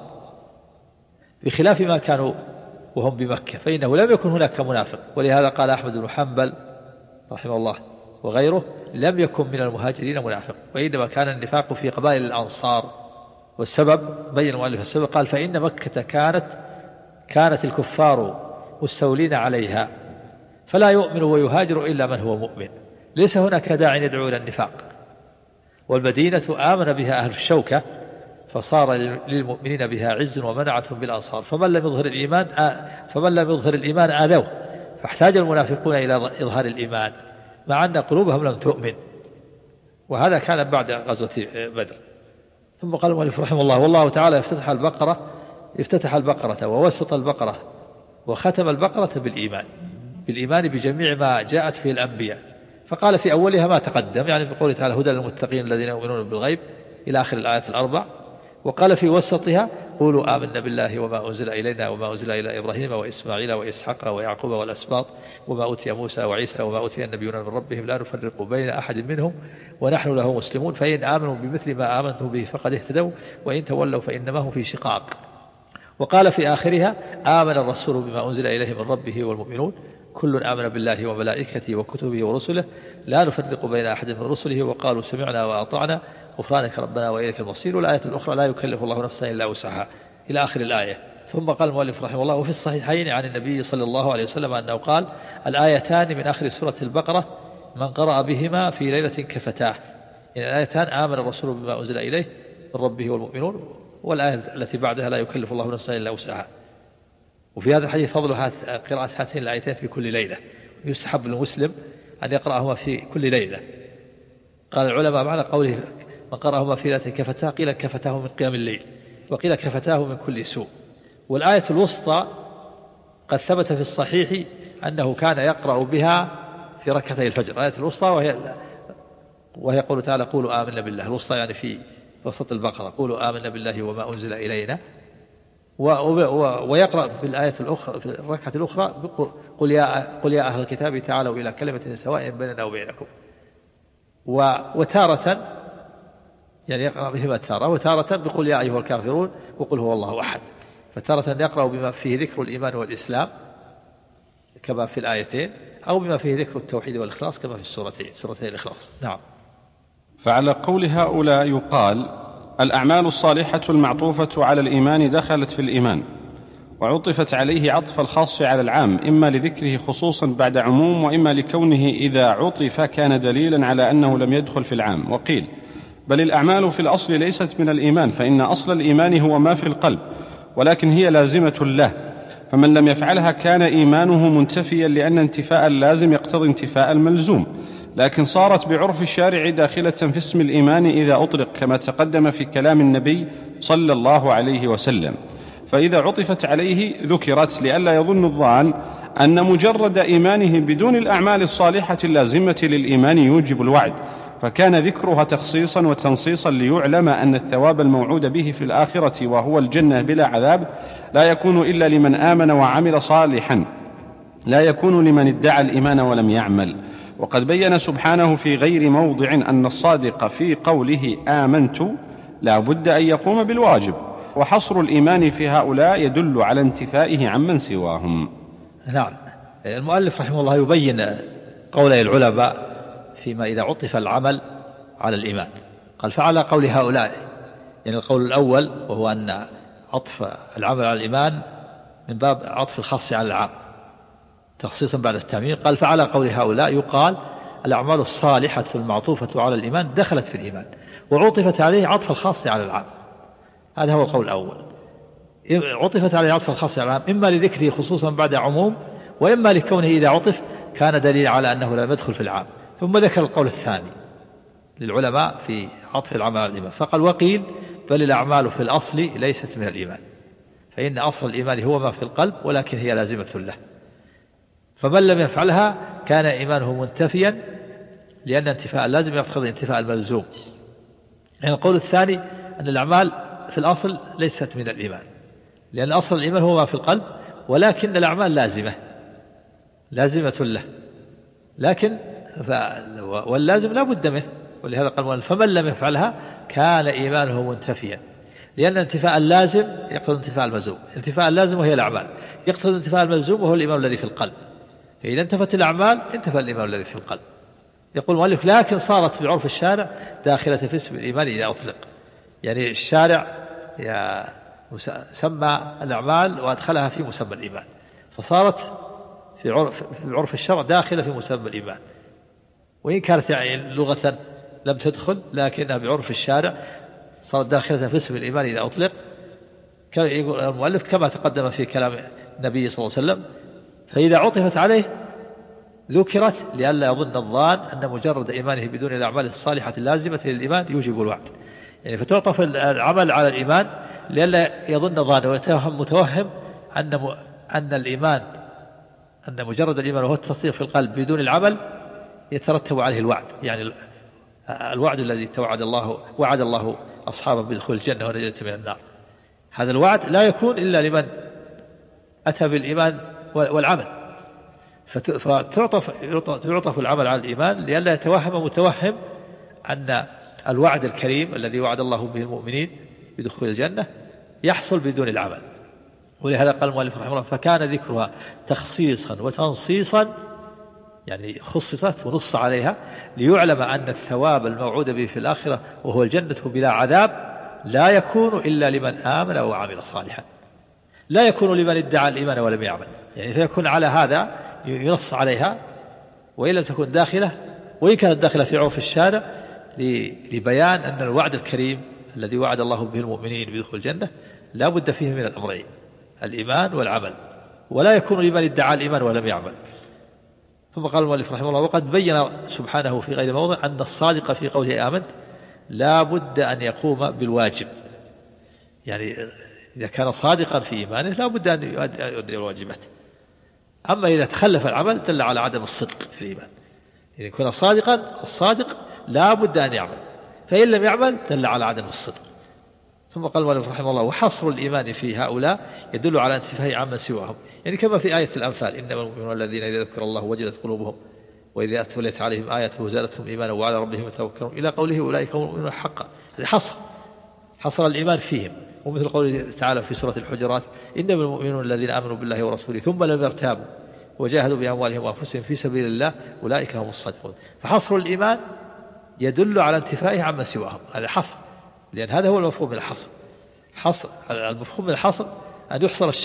بخلاف ما كانوا وهم بمكة فإنه لم يكن هناك منافق. ولهذا قال أحمد بن حنبل رحمه الله وغيره لم يكن من المهاجرين منافق، وإنما كان النفاق في قبائل الأنصار. والسبب بين المؤلف السبب قال فإن مكة كانت الكفار مستولين عليها فلا يؤمن ويهاجر إلا من هو مؤمن، ليس هناك داع يدعو إلى النفاق. والمدينة آمن بها أهل الشوكة فصار للمؤمنين بها عز ومنعة بالأنصار، فمن لم يظهر الإيمان آذوه، فاحتاج المنافقون إلى إظهار الإيمان مع أن قلوبهم لم تؤمن. وهذا كان بعد غزوة بدر. ثم قال المؤلف رحمه الله والله تعالى افتتح البقرة ووسط البقرة وختم البقرة بالإيمان بجميع ما جاءت فيه الأنبياء، فقال في أولها ما تقدم، يعني بقوله تعالى هدى للمتقين الذين يؤمنون بالغيب إلى آخر الآيات الأربع. وقال في وسطها قولوا آمنا بالله وما أنزل إلينا وما أنزل إلى إبراهيم وإسماعيل وإسحاق ويعقوب والأسباط وما أوتي موسى وعيسى وما أوتي النبيون من ربهم لا نفرق بين أحد منهم ونحن له مسلمون، فإن آمنوا بمثل ما آمنتم به فقد اهتدوا وإن تولوا فإنما هم في شقاق. وقال في آخرها آمن الرسول بما أنزل إليه من ربه والمؤمنون كل آمن بالله وملائكته وكتبه ورسله لا نفرق بين أحد من رسله وقالوا سمعنا وأطعنا غفرانك ربنا وإليك المصير. والآية الأخرى لا يكلف الله نفسا إلا وسعها إلى آخر الآية. ثم قال المؤلف رحمه الله وفي الصحيحين عن النبي صلى الله عليه وسلم أنه قال الآيتان من آخر سورة البقرة من قرأ بهما في ليلة كفتاه، يعني الآيتان آمن الرسول بما أنزل إليه من ربه والمؤمنون، والآية التي بعدها لا يكلف الله نفسا إلا وسعها. وفي هذا الحديث فضل قراءة هاتين الآيتين في كل ليلة، يستحب للمسلم أن يقرأهما في كل ليلة. قال العلماء معنى قوله من قرأهما في ليلة كفتاه قيل كفتاه من قيام الليل وقيل كفتاه من كل سوء. والآية الوسطى قد ثبت في الصحيح أنه كان يقرأ بها في ركعتي الفجر. الآية الوسطى وهي قوله تعالى قولوا آمنا بالله، الوسطى يعني في وسط البقرة قولوا آمنا بالله وما أنزل إلينا. ويقرأ في الآية الأخرى في الركعة الأخرى قل يا أهل الكتاب تعالوا إلى كلمة سواء بيننا وبينكم. وتارة يعني يقرأ بهما تارة، وتارة بقول يا أيها الكافرون وقل هو الله أحد. فتارة يقرأ بما فيه ذكر الإيمان والإسلام كما في الآيتين، أو بما فيه ذكر التوحيد والإخلاص كما في سورتين الإخلاص. نعم. فعلى قول هؤلاء يقال الأعمال الصالحة المعطوفة على الإيمان دخلت في الإيمان وعطفت عليه عطف الخاص على العام، إما لذكره خصوصا بعد عموم، وإما لكونه إذا عطف كان دليلا على أنه لم يدخل في العام. وقيل بل الأعمال في الأصل ليست من الإيمان، فإن أصل الإيمان هو ما في القلب، ولكن هي لازمة له، فمن لم يفعلها كان إيمانه منتفيا، لأن انتفاء اللازم يقتضي انتفاء الملزوم، لكن صارت بعرف الشارع داخلة في اسم الإيمان إذا أطلق، كما تقدم في كلام النبي صلى الله عليه وسلم. فإذا عطفت عليه ذكرت لئلا يظن الظان أن مجرد إيمانه بدون الأعمال الصالحة اللازمة للإيمان يوجب الوعد، فكان ذكرها تخصيصا وتنصيصا ليعلم أن الثواب الموعود به في الآخرة وهو الجنة بلا عذاب لا يكون إلا لمن آمن وعمل صالحا، لا يكون لمن ادعى الإيمان ولم يعمل. وقد بين سبحانه في غير موضع أن الصادق في قوله آمنت لا بد أن يقوم بالواجب، وحصر الإيمان في هؤلاء يدل على انتفائه عمن سواهم. نعم. المؤلف رحمه الله يبين قولي العلماء فيما إذا عطف العمل على الإيمان. قال فعلى قول هؤلاء، يعني القول الأول وهو أن عطف العمل على الإيمان من باب عطف الخاص على العام تخصيصا بعد التعميم. قال فعلى قول هؤلاء يقال الأعمال الصالحة المعطوفة على الإيمان دخلت في الإيمان وعطفت عليه عطف الخاص على العام. هذا هو القول الأول، عطفت عليه عطف الخاص على العام إما لذكره خصوصا بعد عموم، وإما لكونه إذا عطف كان دليل على أنه لا يدخل في العام. ثم ذكر القول الثاني للعلماء في عطف العمل على الإيمان، فقال وقيل بل الأعمال في الأصل ليست من الإيمان، فإن أصل الإيمان هو ما في القلب ولكن هي لازمة له، فمن لم يفعلها كان إيمانه منتفيا، لأن انتفاء اللازم يقتضي انتفاء الملزوم. يعني القول الثاني أن الأعمال في الأصل ليست من الإيمان، لأن أصل الإيمان هو ما في القلب، ولكن الأعمال لازمة له، لكن واللازم لا بد منه. ولهذا قال فمن لم يفعلها كان إيمانه منتفيا، لأن انتفاء اللازم يقتضي انتفاء الملزوم، انتفاء اللازم وهي الأعمال يقتضي انتفاء الملزوم وهو الإيمان الذي في القلب، فإذا انتفت الأعمال انتفى الإيمان الذي في القلب. يقول المؤلف لكن صارت بعرف الشارع داخلة في اسم الإيمان إذا أطلق، يعني الشارع سمى الأعمال وأدخلها في مسمى الإيمان، فصارت في عرف الشرع داخلة في مسمى الإيمان، وإن كانت يعني لغة لم تدخل لكنها بعرف الشارع صارت داخلة في اسم الإيمان إذا أطلق. يقول المؤلف كما تقدم في كلام النبي صلى الله عليه وسلم فإذا عطفت عليه ذكرت لئلا يظن الظان أن مجرد إيمانه بدون الأعمال الصالحة اللازمة للإيمان يوجب الوعد، يعني فتعطف العمل على الإيمان لئلا يظن ظان ويتوهم متوهم أن الإيمان أن مجرد الإيمان وهو التصديق في القلب بدون العمل يترتب عليه الوعد، يعني الوعد الذي وعد الله أصحابه بدخول الجنة ونجاة من النار. هذا الوعد لا يكون إلا لمن أتى بالإيمان والعمل، فتعطف العمل على الإيمان لئلا يتوهم متوهم أن الوعد الكريم الذي وعد الله به المؤمنين بدخول الجنة يحصل بدون العمل. ولهذا قال المؤلف رحمه الله فكان ذكرها تخصيصا وتنصيصا، يعني خصصت ونص عليها ليعلم أن الثواب الموعود به في الآخرة وهو الجنة بلا عذاب لا يكون إلا لمن آمن وعمل صالحا، لا يكون لمن ادعى الإيمان ولم يعمل، يعني فيكون على هذا ينص عليها وإن لم تكن داخلة، وإن كانت داخلة في عرف الشارع لبيان أن الوعد الكريم الذي وعد الله به المؤمنين بدخول الجنة لا بد فيه من الأمرين الإيمان والعمل، ولا يكون لمن ادعى الإيمان ولم يعمل. ثم قال المؤلف رحمه الله وقد بين سبحانه في غير موضع أن الصادق في قوله آمنت لا بد أن يقوم بالواجب، يعني إذا كان صادقا في إيمانه لا بد أن يؤدي الواجبات، أما إذا تخلف العمل دل على عدم الصدق في الإيمان. إذا كان صادقا الصادق لا بد أن يعمل، فإن لم يعمل دل على عدم الصدق. ثم قال المؤلف رحمه الله وحصر الإيمان في هؤلاء يدل على انتفاء عما سواهم، يعني كما في آية الأنفال إنما المؤمنون الذين إذا ذكر الله وجلت قلوبهم وإذا تليت عليهم آياته زادتهم إيمانا وعلى ربهم يتوكلون إلى قوله أولئك هم المؤمنون حقا. هذا حصر الإيمان فيهم، ومثل قوله تعالى في سورة الحجرات إنما المؤمنون الذين آمنوا بالله ورسوله ثم لم يرتابوا وجاهدوا بأموالهم وأنفسهم في سبيل الله أولئك هم الصادقون. فحصر الإيمان يدل على انتفائه عما سواهم، هذا حصر، لأن هذا هو المفهوم من الحصر. المفهوم من الحصر أن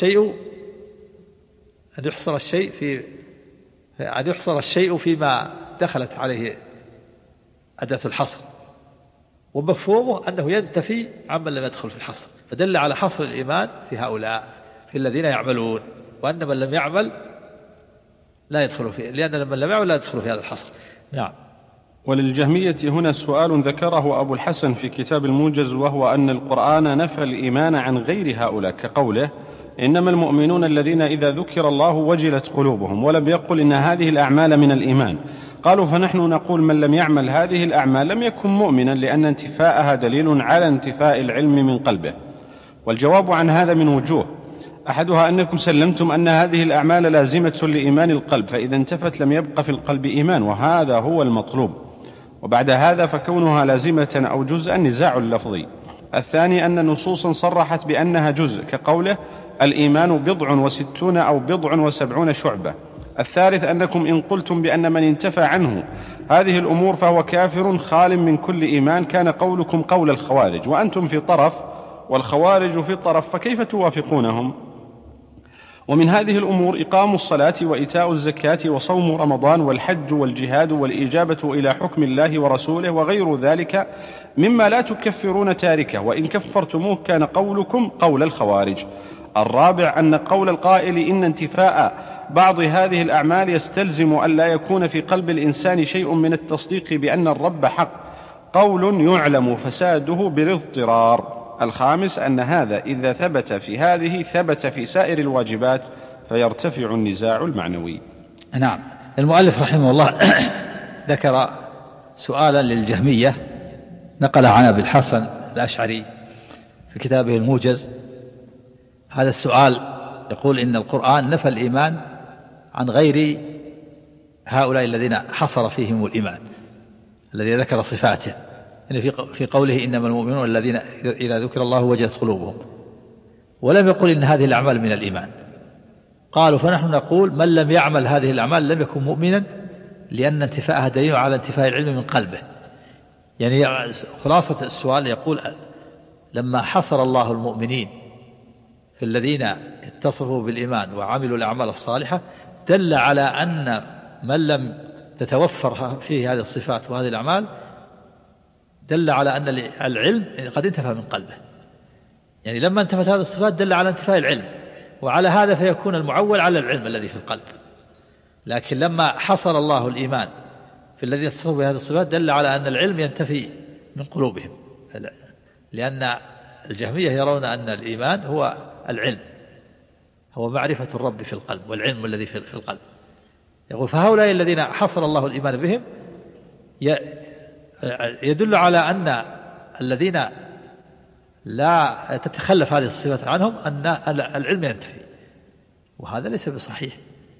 يحصر الشيء فيما دخلت عليه أداة الحصر، ومفهومه أنه ينتفي عمن لم يدخل في الحصر، فدل على حصر الإيمان في هؤلاء في الذين يعملون، وأن من لم يعمل لا يدخل فيه، لأن من لم يعمل لا يدخل في هذا الحصر. نعم. وللجهمية هنا سؤال ذكره أبو الحسن في كتاب الموجز، وهو أن القرآن نفى الإيمان عن غير هؤلاء كقوله إنما المؤمنون الذين إذا ذكر الله وجلت قلوبهم، ولم يقل إن هذه الأعمال من الإيمان. قالوا فنحن نقول من لم يعمل هذه الأعمال لم يكن مؤمنا، لأن انتفاءها دليل على انتفاء العلم من قلبه. والجواب عن هذا من وجوه، أحدها أنكم سلمتم أن هذه الأعمال لازمة لإيمان القلب، فإذا انتفت لم يبقى في القلب إيمان، وهذا هو المطلوب. وبعد هذا فكونها لازمة أو جزءا نزاع لفظي. الثاني أن نصوصا صرحت بأنها جزء كقوله الإيمان 60 أو 70 شعبة. الثالث أنكم إن قلتم بأن من انتفى عنه هذه الأمور فهو كافر خال من كل إيمان كان قولكم قول الخوارج، وأنتم في طرف والخوارج في طرف، فكيف توافقونهم؟ ومن هذه الأمور إقام الصلاة وإيتاء الزكاة وصوم رمضان والحج والجهاد والإجابة إلى حكم الله ورسوله وغير ذلك مما لا تكفرون تاركه، وإن كفرتموه كان قولكم قول الخوارج. الرابع أن قول القائل إن انتفاء بعض هذه الأعمال يستلزم أن لا يكون في قلب الإنسان شيء من التصديق بأن الرب حق قول يعلم فساده بالاضطرار. الخامس أن هذا إذا ثبت في هذه ثبت في سائر الواجبات فيرتفع النزاع المعنوي. نعم. المؤلف رحمه الله ذكر سؤالا للجهمية نقل عن أبي الحسن الأشعري في كتابه الموجز هذا السؤال يقول إن القرآن نفى الإيمان عن غير هؤلاء الذين حصر فيهم الإيمان الذي ذكر صفاته، يعني في قوله إنما المؤمنون الذين إذا ذكر الله وجلت قلوبهم، ولم يقل إن هذه الأعمال من الإيمان. قالوا فنحن نقول من لم يعمل هذه الأعمال لم يكن مؤمنا، لأن انتفاءها دليل على انتفاء العلم من قلبه. يعني خلاصة السؤال يقول لما حصر الله المؤمنين في الذين اتصفوا بالإيمان وعملوا الأعمال الصالحة دل على أن من لم تتوفر فيه هذه الصفات وهذه الأعمال دل على أن العلم قد انتفى من قلبه. يعني لما انتفت هذه الصفات دل على انتفاء العلم، وعلى هذا فيكون المعول على العلم الذي في القلب. لكن لما حصر الله الإيمان في الذين اتصفوا بهذه الصفات دل على أن العلم ينتفي من قلوبهم، لأن الجهمية يرون أن الإيمان هو العلم، هو معرفة الرب في القلب والعلم الذي في القلب. يقول فهؤلاء الذين حصر الله الإيمان بهم يدل على أن الذين لا تتخلف هذه الصفات عنهم أن العلم ينتفي، وهذا ليس بصحيح.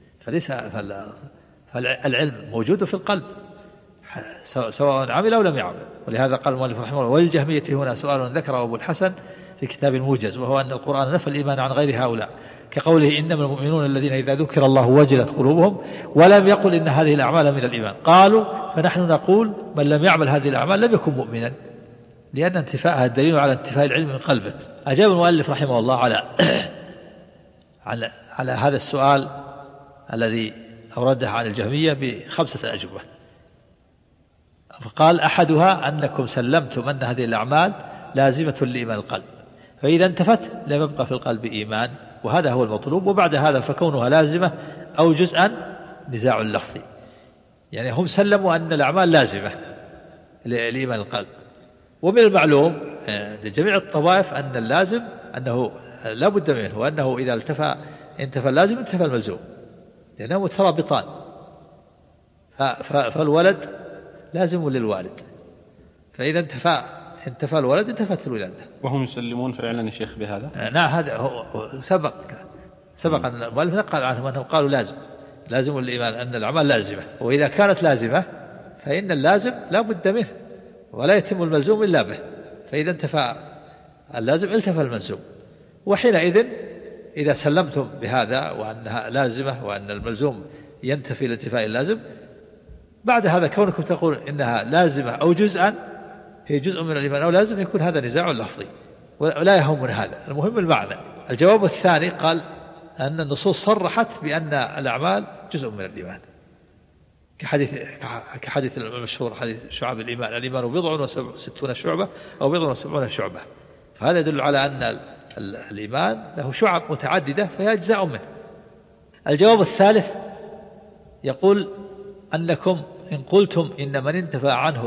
فالعلم موجود في القلب سواء عمل أو لم يعمل. ولهذا قال المؤلف رحمه الله والجهمية هنا سؤال ذكره أبو الحسن في كتاب الموجز، وهو أن القرآن نفى الإيمان عن غير هؤلاء، كقوله إنما المؤمنون الذين إذا ذكر الله وجلت قلوبهم، ولم يقل إن هذه الأعمال من الإيمان. قالوا فنحن نقول من لم يعمل هذه الأعمال لم يكن مؤمنا، لأن انتفاءها الدليل على انتفاء العلم من قلبه. أجاب المؤلف رحمه الله على هذا السؤال الذي أورده عن الجهمية ب5 أجوبة. فقال أحدها أنكم سلمتم أن هذه الأعمال لازمة لإيمان القلب، فإذا انتفت لم يبقى في القلب إيمان، وهذا هو المطلوب. وبعد هذا فكونها لازمة أو جزءا نزاع لفظي، يعني هم سلموا أن الأعمال لازمة لإيمان القلب. ومن المعلوم لجميع الطوائف أن اللازم أنه لا بد منه، وأنه إذا انتفى اللازم انتفى الملزوم، لأنه مترابطان. فالولد لازم للوالد، فإذا انتفى الولد انتفت الولادة. وهم يسلمون فعلا يا شيخ بهذا؟ نعم، هذا هو سبق أن المؤلف نقل عنهم أنهم قالوا لازم الإيمان أن الأعمال لازمة، وإذا كانت لازمة فإن اللازم لا بد منه، ولا يتم الملزوم إلا به. فإذا انتفى اللازم التفى الملزوم. وحينئذ إذا سلمتم بهذا وأنها لازمة وأن الملزوم ينتفي لانتفاء اللازم، بعد هذا كونكم تقول إنها لازمة أو جزءا هي جزء من الإيمان أو لازم، يكون هذا نزاع لفظي ولا يهمنا هذا، المهم المعنى. الجواب الثاني قال أن النصوص صرحت بأن الأعمال جزء من الإيمان، كحديث المشهور حديث شعب الإيمان 60 شعبة أو 70 شعبة. فهذا يدل على أن الإيمان له شعب متعددة فهي أجزاء منه. الجواب الثالث يقول أنكم إن قلتم إن من انتفى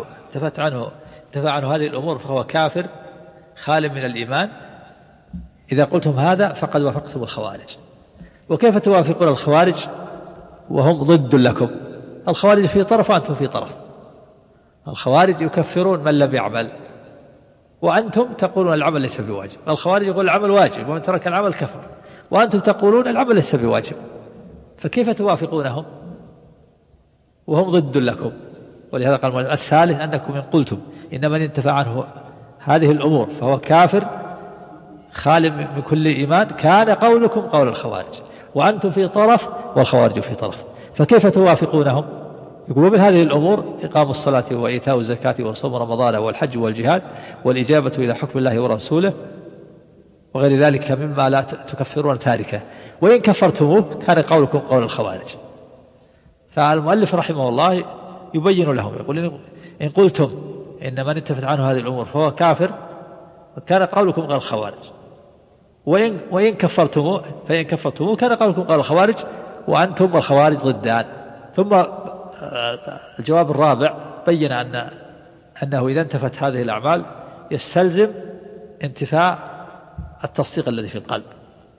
عنه هذه الأمور فهو كافر خال من الإيمان، إذا قلتم هذا فقد وافقتم الخوارج. وكيف توافقون الخوارج وهم ضد لكم؟ الخوارج في طرف وأنتم في طرف. الخوارج يكفرون من لم يعمل، وأنتم تقولون العمل ليس بواجب. الخوارج يقول العمل واجب ومن ترك العمل كفر، وأنتم تقولون العمل ليس بواجب. فكيف توافقونهم وهم ضد لكم؟ ولهذا قال الثالث أنكم إن قلتم إن من انتفى عنه هذه الأمور فهو كافر خال من كل إيمان، كان قولكم قول الخوارج، وأنتم في طرف والخوارج في طرف. فكيف توافقونهم؟ يقولون من هذه الأمور إقام الصلاة وإيتاء الزكاة وصوم رمضان والحج والجهاد والإجابة إلى حكم الله ورسوله وغير ذلك مما لا تكفرون تاركه، وإن كفرتموه كان قولكم قول الخوارج. فالمؤلف رحمه الله يبين لهم، يقول إن قلتم إن من انتفت عنه هذه الأمور فهو كافر كان قولكم قول الخوارج، وإن كفرتموه كان قولكم قول الخوارج، وأنتم والخوارج ضدان. ثم الجواب الرابع بين أنه إذا انتفت هذه الأعمال يستلزم انتفاء التصديق الذي في القلب.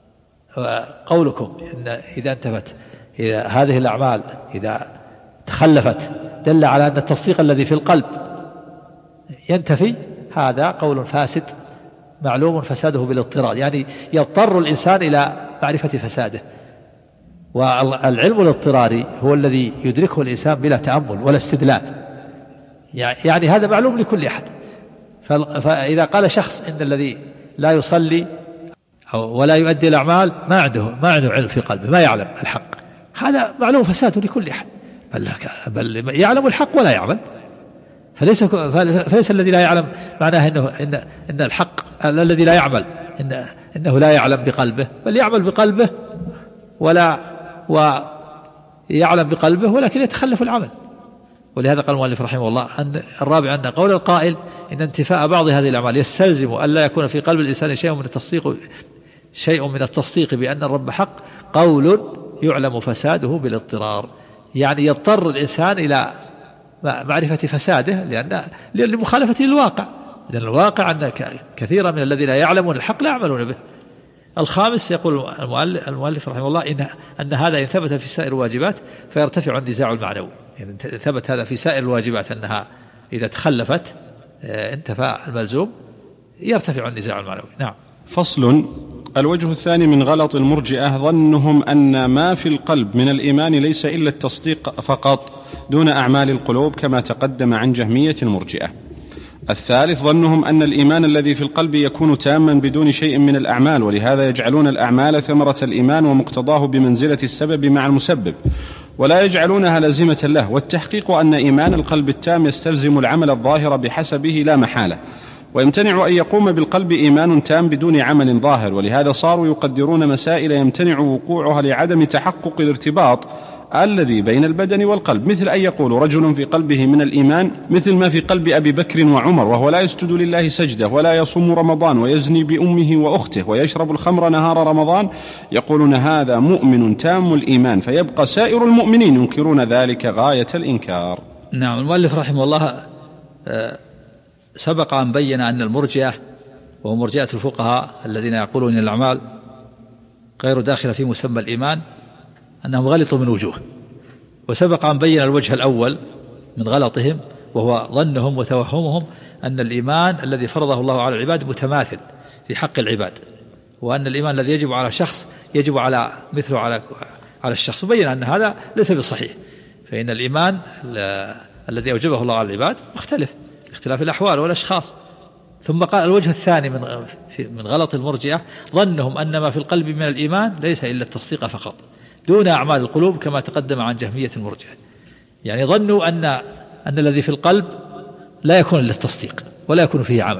قولكم إن إذا انتفت هذه الأعمال إذا تخلفت دل على أن التصديق الذي في القلب ينتفي، هذا قول فاسد معلوم فساده بالاضطرار، يعني يضطر الإنسان إلى معرفة فساده. والعلم الاضطراري هو الذي يدركه الإنسان بلا تأمل ولا استدلال، يعني هذا معلوم لكل أحد. فإذا قال شخص إن الذي لا يصلي ولا يؤدي الأعمال ما عنده علم في قلبه، ما يعلم الحق، هذا معلوم فساده لكل أحد، بل يعلم الحق ولا يعمل. فليس الذي لا يعلم معناه إن الحق، الذي لا يعمل إنه لا يعلم بقلبه، بل يعمل بقلبه ويعلم بقلبه ولكن يتخلف العمل. ولهذا قال المؤلف رحمه الله أن الرابع أن قول القائل إن انتفاء بعض هذه الأعمال يستلزم أن لا يكون في قلب الإنسان شيء من التصديق بأن الرب حق، قول يعلم فساده بالاضطرار، يعني يضطر الإنسان إلى معرفة فساده لأن مخالفته للواقع، لأن الواقع أن كثيرا من الذين يعلمون الحق لا يعملون به. الخامس يقول المؤلف رحمه الله أن هذا إن ثبت في سائر الواجبات فيرتفع النزاع المعنوي، يعني ثبت هذا في سائر الواجبات أنها إذا تخلفت انتفى الملزوم يرتفع النزاع المعنوي. نعم. فصل. الوجه الثاني من غلط المرجئة ظنهم أن ما في القلب من الإيمان ليس إلا التصديق فقط دون أعمال القلوب كما تقدم عن جهمية المرجئة. الثالث ظنهم أن الإيمان الذي في القلب يكون تاما بدون شيء من الأعمال، ولهذا يجعلون الأعمال ثمرة الإيمان ومقتضاه بمنزلة السبب مع المسبب ولا يجعلونها لازمة له. والتحقيق أن إيمان القلب التام يستلزم العمل الظاهر بحسبه لا محالة، ويمتنع أن يقوم بالقلب إيمان تام بدون عمل ظاهر، ولهذا صاروا يقدرون مسائل يمتنع وقوعها لعدم تحقق الارتباط الذي بين البدن والقلب، مثل أن يقول رجل في قلبه من الإيمان مثل ما في قلب أبي بكر وعمر وهو لا يسجد لله سجدة ولا يصوم رمضان ويزني بأمه وأخته ويشرب الخمر نهار رمضان، يقولون هذا مؤمن تام الإيمان، فيبقى سائر المؤمنين ينكرون ذلك غاية الإنكار. نعم. المؤلف رحمه الله سبق أن بين أن المرجئة وهم مرجئة الفقهاء الذين يقولون أن الأعمال غير داخلة في مسمى الإيمان أنهم غلطوا من وجوه، وسبق أن بين الوجه الأول من غلطهم وهو ظنهم وتوهمهم أن الإيمان الذي فرضه الله على العباد متماثل في حق العباد، وأن الإيمان الذي يجب على شخص يجب على مثله على الشخص، وبين أن هذا ليس بصحيح، فإن الإيمان الذي أوجبه الله على العباد مختلف اختلاف الأحوال والأشخاص. ثم قال الوجه الثاني من غلط المرجئة ظنهم أن ما في القلب من الإيمان ليس إلا التصديق فقط دون أعمال القلوب كما تقدم عن جهمية المرجئة، يعني ظنوا أن الذي في القلب لا يكون إلا التصديق ولا يكون فيه عمل،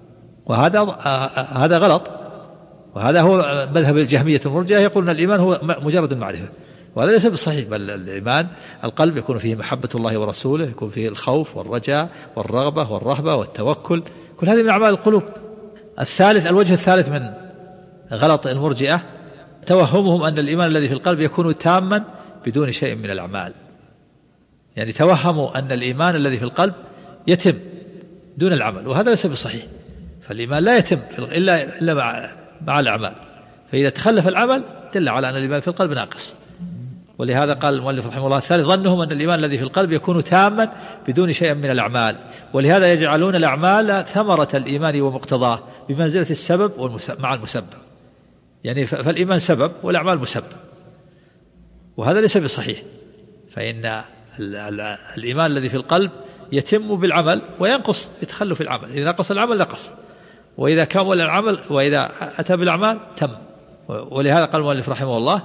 وهذا غلط، وهذا هو مذهب الجهمية المرجئة، يقولون الإيمان هو مجرد المعرفة، وهذا ليس بصحيح، بل الإيمان القلب يكون فيه محبة الله ورسوله، يكون فيه الخوف والرجاء والرغبة والرهبة والتوكل، كل هذه من أعمال القلوب. الوجه الثالث من غلط المرجئة توهمهم أن الإيمان الذي في القلب يكون تاما بدون شيء من الأعمال، يعني توهموا أن الإيمان الذي في القلب يتم دون العمل، وهذا ليس بصحيح، فالإيمان لا يتم إلا مع الأعمال، فإذا تخلف العمل دل على أن الإيمان في القلب ناقص. ولهذا قال المؤلف رحمه الله الثالث ظنهم أن الإيمان الذي في القلب يكون تاما بدون شيء من الأعمال، ولهذا يجعلون الأعمال ثمرة الإيمان ومقتضاه بمنزلة السبب مع المسبب، يعني فالإيمان سبب والأعمال مسبب، وهذا ليس بصحيح، فإن الإيمان الذي في القلب يتم بالعمل وينقص بتخلف العمل، إذا نقص العمل نقص، وإذا كمل العمل وإذا أتى بالأعمال تم. ولهذا قال المؤلف رحمه الله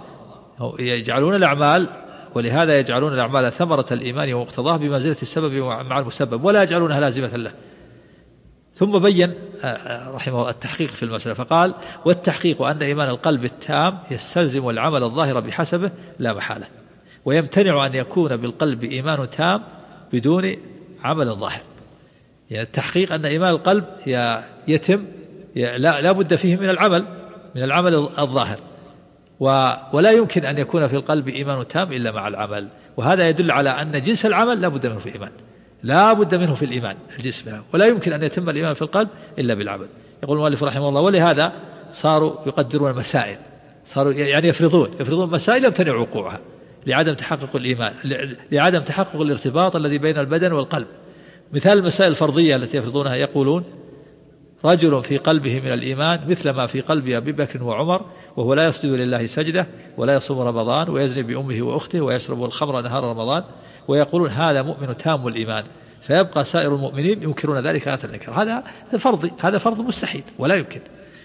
ولهذا يجعلون الأعمال ثمرة الإيمان ومقتضاه بمنزلة السبب مع المسبب ولا يجعلونها لازمة له. ثم بين رحمه الله التحقيق في المسألة فقال والتحقيق أن إيمان القلب التام يستلزم العمل الظاهر بحسبه لا محالة، ويمتنع أن يكون بالقلب إيمان تام بدون عمل ظاهر، يعني التحقيق أن إيمان القلب يتم لا بد فيه من العمل الظاهر، ولا يمكن أن يكون في القلب إيمان تام إلا مع العمل، وهذا يدل على أن جنس العمل لا بد منه في الإيمان، لا بد منه في الإيمان الجنس منه، ولا يمكن أن يتم الإيمان في القلب إلا بالعمل. يقول المؤلف رحمه الله ولهذا صاروا يقدرون مسائل، صاروا يعني يفرضون مسائل يمتنع وقوعها لعدم تحقق الإيمان، لعدم تحقق الارتباط الذي بين البدن والقلب. مثال المسائل الفرضية التي يفرضونها يقولون رجل في قلبه من الإيمان مثل ما في قلب أبي بكر وعمر وهو لا يسجد لله سجدة ولا يصوم رمضان ويزني بأمه وأخته ويشرب الخمر نهار رمضان ويقولون هذا مؤمن تام الإيمان، فيبقى سائر المؤمنين ينكرون ذلك غاية الإنكار. هذا فرض مستحيل ولا يمكن.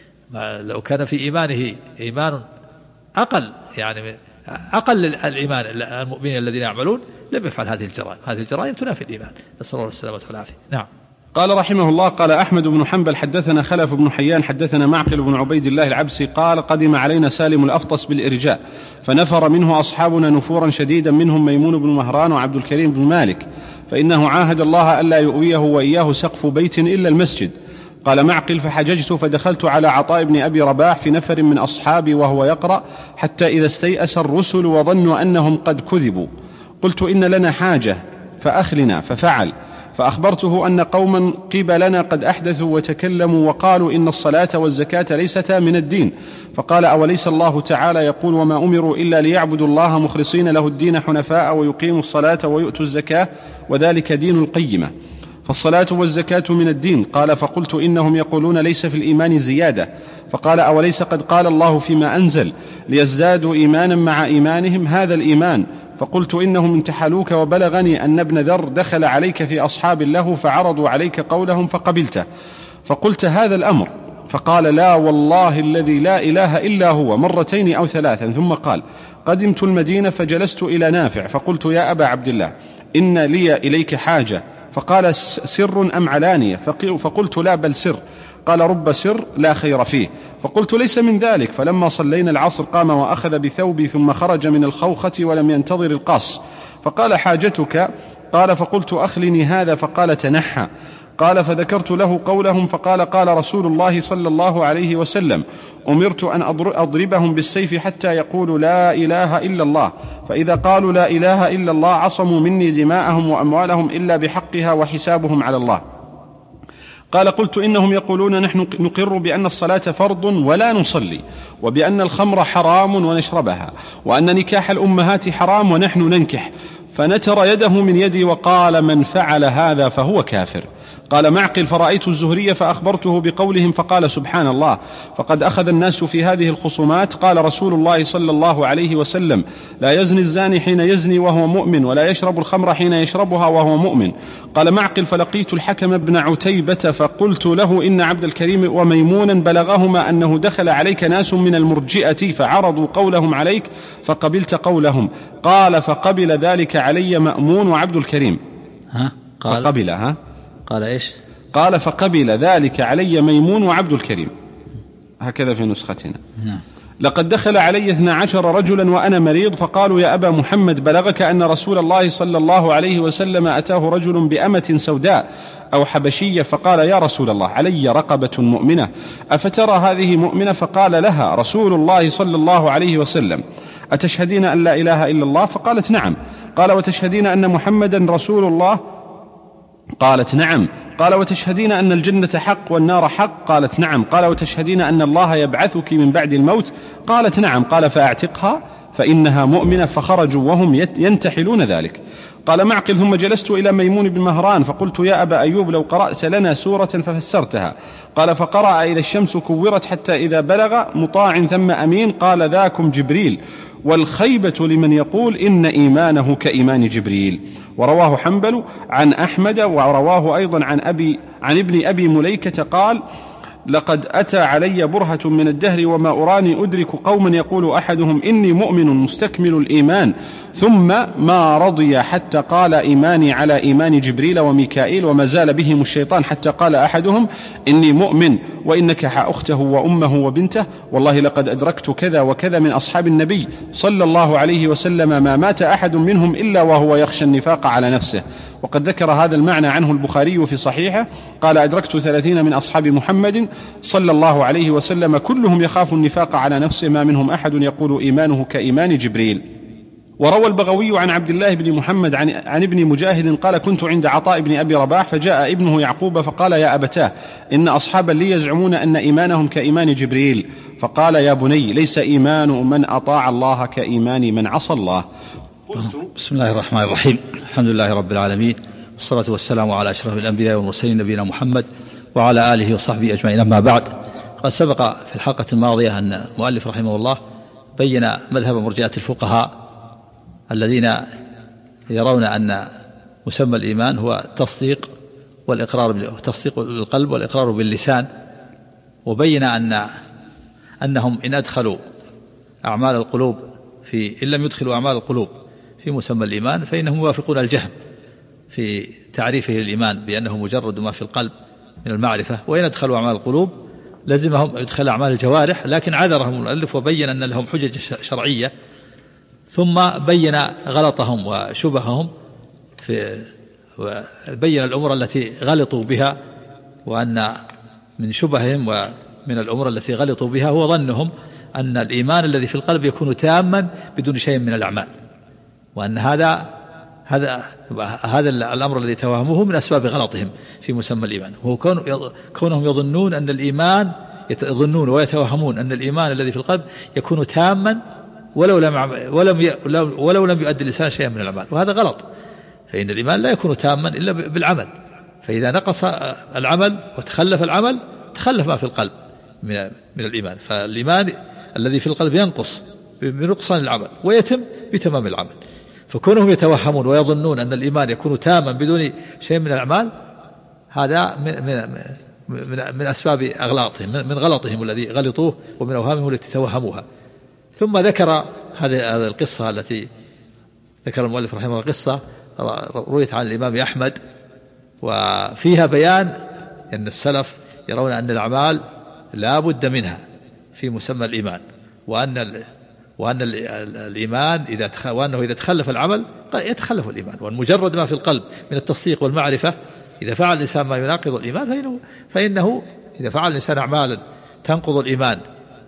لو كان في إيمانه إيمان أقل، يعني أقل الإيمان المؤمنين الذين يعملون، لم يفعل هذه الجرائم. هذه الجرائم تنافي الإيمان، نسأل الله السلامة والعافية. نعم. قال رحمه الله: قال أحمد بن حنبل حدثنا خلف بن حيان حدثنا معقل بن عبيد الله العبسي قال: قدم علينا سالم الأفطس بالإرجاء، فنفر منه أصحابنا نفورا شديدا، منهم ميمون بن مهران وعبد الكريم بن مالك، فإنه عاهد الله ألا يؤويه وإياه سقف بيت إلا المسجد. قال معقل: فحججت فدخلت على عطاء بن أبي رباح في نفر من أصحابي وهو يقرأ حتى إذا استيأس الرسل وظنوا أنهم قد كذبوا، قلت: إن لنا حاجة فأخلنا، ففعل. فأخبرته أن قوما قبلنا قد أحدثوا وتكلموا وقالوا إن الصلاة والزكاة ليستا من الدين، فقال: أوليس الله تعالى يقول: وما أمروا إلا ليعبدوا الله مخلصين له الدين حنفاء ويقيموا الصلاة ويؤتوا الزكاة وذلك دين القيمة، فالصلاة والزكاة من الدين. قال: فقلت: إنهم يقولون ليس في الإيمان زيادة. فقال: أوليس قد قال الله فيما أنزل ليزدادوا إيمانا مع إيمانهم هذا الإيمان؟ فقلت: إنهم انتحلوك، وبلغني أن ابن ذر دخل عليك في أصحاب له فعرضوا عليك قولهم فقبلته، فقلت هذا الأمر. فقال: لا والله الذي لا إله إلا هو، مرتين أو ثلاثا، ثم قال: قدمت المدينة فجلست إلى نافع فقلت: يا أبا عبد الله إن لي إليك حاجة. فقال: سر أم علانية؟ فقلت: لا بل سر. قال: رب سر لا خير فيه. فقلت: ليس من ذلك. فلما صلينا العصر قام وأخذ بثوبي ثم خرج من الخوخة ولم ينتظر القاص، فقال: حاجتك؟ قال: فقلت: أخلني هذا. فقال: تنحى. قال: فذكرت له قولهم، فقال: قال رسول الله صلى الله عليه وسلم: أمرت أن أضربهم بالسيف حتى يقولوا لا إله إلا الله، فإذا قالوا لا إله إلا الله عصموا مني دماءهم وأموالهم إلا بحقها وحسابهم على الله. قال: قلت: إنهم يقولون نحن نقر بأن الصلاة فرض ولا نصلي، وبأن الخمر حرام ونشربها، وأن نكاح الأمهات حرام ونحن ننكح، فنتر يده من يدي وقال: من فعل هذا فهو كافر. قال معقل: فرأيت الزهري فأخبرته بقولهم، فقال: سبحان الله، فقد أخذ الناس في هذه الخصومات. قال رسول الله صلى الله عليه وسلم: لا يزني الزاني حين يزني وهو مؤمن، ولا يشرب الخمر حين يشربها وهو مؤمن. قال معقل: فلقيت الحكم بن عتيبة فقلت له: إن عبد الكريم وميمونا بلغهما أنه دخل عليك ناس من المرجئة فعرضوا قولهم عليك فقبلت قولهم. قال: فقبل ذلك علي مأمون وعبد الكريم. قال إيش؟ قال: فقبل ذلك علي ميمون وعبد الكريم، هكذا في نسختنا. لقد دخل علي 12 رجلا وأنا مريض، فقالوا: يا أبا محمد بلغك أن رسول الله صلى الله عليه وسلم أتاه رجل بأمة سوداء أو حبشية، فقال: يا رسول الله علي رقبة مؤمنة، أفترى هذه مؤمنة؟ فقال لها رسول الله صلى الله عليه وسلم: أتشهدين أن لا إله إلا الله؟ فقالت: نعم. قال: وتشهدين أن محمدا رسول الله؟ قالت: نعم. قال: وتشهدين أن الجنة حق والنار حق؟ قالت: نعم. قال: وتشهدين أن الله يبعثك من بعد الموت؟ قالت: نعم. قال: فأعتقها فإنها مؤمنة. فخرجوا وهم ينتحلون ذلك. قال معقل: ثم جلست إلى ميمون بن مهران فقلت: يا أبا أيوب لو قرأت لنا سورة ففسرتها. قال: فقرأ: إذا الشمس كورت حتى إذا بلغ مطاع ثم أمين، قال: ذاكم جبريل، والخيبة لمن يقول إن إيمانه كإيمان جبريل. ورواه حنبل عن أحمد، ورواه أيضا عن ابن أبي مليكة قال: لقد أتى علي برهة من الدهر وما أراني أدرك قوما يقول أحدهم إني مؤمن مستكمل الإيمان، ثم ما رضي حتى قال إيماني على إيمان جبريل وميكائيل، وما زال بهم الشيطان حتى قال أحدهم إني مؤمن وإن نكح أخته وأمه وبنته، والله لقد أدركت كذا وكذا من أصحاب النبي صلى الله عليه وسلم ما مات أحد منهم إلا وهو يخشى النفاق على نفسه. وقد ذكر هذا المعنى عنه البخاري في صحيحه، قال: أدركت 30 من أصحاب محمد صلى الله عليه وسلم كلهم يخاف النفاق على نفسه، ما منهم أحد يقول إيمانه كإيمان جبريل. وروى البغوي عن عبد الله بن محمد عن ابن مجاهد قال: كنت عند عطاء بن أبي رباح فجاء ابنه يعقوب فقال: يا أبتاه إن أصحابا لي يزعمون أن إيمانهم كإيمان جبريل. فقال: يا بني ليس إيمان من أطاع الله كإيمان من عصى الله. بسم الله الرحمن الرحيم، الحمد لله رب العالمين، والصلاة والسلام على أشرف الأنبياء والمرسلين نبينا محمد وعلى آله وصحبه أجمعين. أما بعد، قد سبق في الحلقة الماضية أن المؤلف رحمه الله بين مذهب مرجئة الفقهاء الذين يرون أن مسمى الإيمان هو التصديق والإقرار، تصديق بالقلب والإقرار باللسان، وبين أنهم إن أدخلوا أعمال القلوب إن لم يدخلوا أعمال القلوب في مسمى الإيمان فإنهم يوافقون الجهم في تعريفه للإيمان بأنه مجرد ما في القلب من المعرفة، وإن أدخلوا أعمال القلوب لزمهم يدخل أعمال الجوارح، لكن عذرهم المؤلف وبين أن لهم حجج شرعية، ثم بين غلطهم وشبههم وبين الأمور التي غلطوا بها، وأن من شبههم ومن الأمور التي غلطوا بها هو ظنهم أن الإيمان الذي في القلب يكون تاما بدون شيء من الأعمال، وأن هذا الأمر الذي توهموه من أسباب غلطهم في مسمى الإيمان، وهو كونهم يظنون أن الإيمان يظنون ويتوهمون أن الإيمان الذي في القلب يكون تاما ولو لم يؤدي الإنسان شيئا من الأعمال، وهذا غلط. فإن الإيمان لا يكون تاما إلا بالعمل، فإذا نقص العمل وتخلف العمل تخلف ما في القلب من الإيمان، فالإيمان الذي في القلب ينقص بنقصان العمل ويتم بتمام العمل. فكونهم يتوهمون ويظنون أن الإيمان يكون تاما بدون شيء من الأعمال، هذا من أسباب أغلاطهم، من غلطهم الذي غلطوه ومن أوهامهم التي توهموها. ثم ذكر هذه القصة التي ذكر المؤلف رحمه الله، قصة رويت عن الإمام أحمد، وفيها بيان أن السلف يرون أن الأعمال لا بد منها في مسمى الإيمان، وأن الإيمان وأنه إذا تخلف العمل يتخلف الإيمان، وأن مجرد ما في القلب من التصديق والمعرفة إذا فعل الإنسان ما يناقض الإيمان فإنه إذا فعل الإنسان أعمالا تنقض الإيمان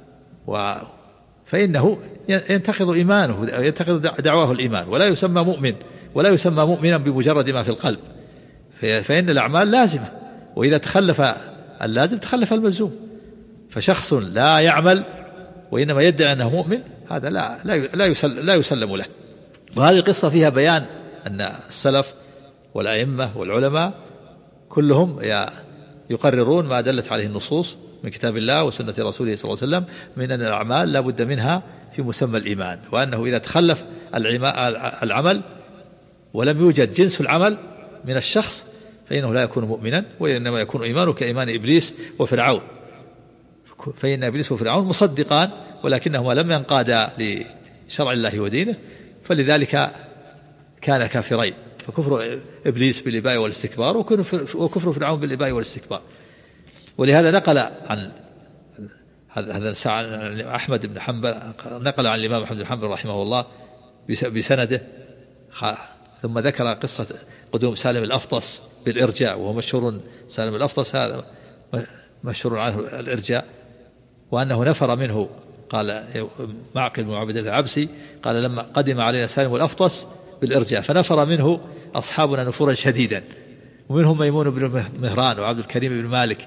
فإنه ينتقض إيمانه، ينتقض دعواه الإيمان، ولا يسمى مؤمن ولا يسمى مؤمنا بمجرد ما في القلب، فإن الأعمال لازمة، وإذا تخلف اللازم تخلف الملزوم. فشخص لا يعمل وإنما يدعي أنه مؤمن، هذا لا يسلم له. وهذه القصة فيها بيان أن السلف والأئمة والعلماء كلهم يقررون ما دلت عليه النصوص من كتاب الله وسنة رسوله صلى الله عليه وسلم من أن الأعمال لا بد منها في مسمى الإيمان، وأنه إذا تخلف العمل ولم يوجد جنس العمل من الشخص فإنه لا يكون مؤمنا، وإنما يكون إيمانه كإيمان إبليس وفرعون، فإن إبليس وفرعون مصدقان ولكنهما لم ينقادا لشرع الله ودينه، فلذلك كان كافرين، فكفر إبليس بالإباء والاستكبار وكفر فرعون بالإباء والاستكبار. ولهذا نقل عن هذا أحمد بن حنبل، نقل عن الإمام أحمد بن حنبل رحمه الله بسنده، ثم ذكر قصة قدوم سالم الأفطس بالإرجاء، وهو مشهور، سالم الأفطس هذا مشهور عنه الإرجاء، وأنه نفر منه، قال معقل بن عبد الله العبسي قال لما قدم علينا سالم الأفطس بالإرجاء فنفر منه أصحابنا نفورا شديدا، ومنهم ميمون بن مهران وعبد الكريم بن مالك،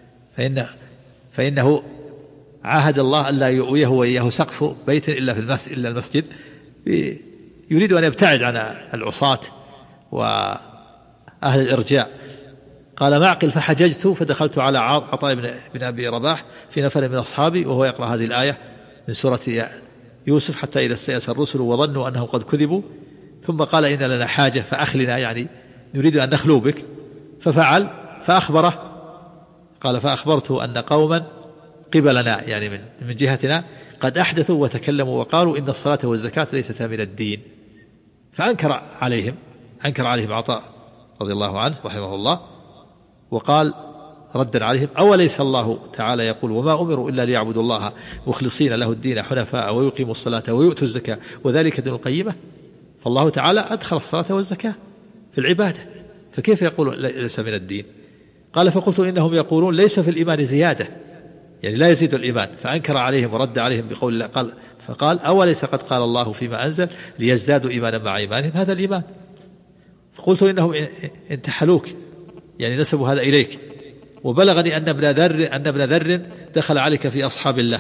فإنه عاهد الله ألا يؤويه وإياه سقف بيت إلا المسجد، يريد أن يبتعد عن العصاة وأهل الإرجاء. قال معقل فحججت فدخلت على عطاء بن أبي رباح في نفر من أصحابي وهو يقرأ هذه الآية من سورة يوسف حتى إذا استيأس الرسل وظنوا أنهم قد كذبوا ثم قال إن لنا حاجة فأخلنا، يعني نريد أن نخلو بك، ففعل فأخبره، قال فأخبرت أن قوما قبلنا يعني من جهتنا قد أحدثوا وتكلموا وقالوا إن الصلاة والزكاة ليستا من الدين، فأنكر عليهم عطاء رضي الله عنه رحمه الله، وقال ردا عليهم أوليس الله تعالى يقول وما أمروا إلا ليعبدوا الله مخلصين له الدين حنفاء ويقيموا الصلاة ويؤتوا الزكاة وذلك دين القيمة؟ فالله تعالى أدخل الصلاة والزكاة في العبادة، فكيف يقول ليس من الدين؟ قال فقلت إنهم يقولون ليس في الإيمان زيادة، يعني لا يزيد الإيمان، فأنكر عليهم ورد عليهم بقول الله، فقال أوليس قد قال الله فيما أنزل ليزدادوا إيمانا مع إيمانهم، هذا الإيمان. فقلت إنهم انتحلوك، يعني نسبوا هذا إليك، وبلغني أن ابن ذر دخل عليك في أصحاب الله،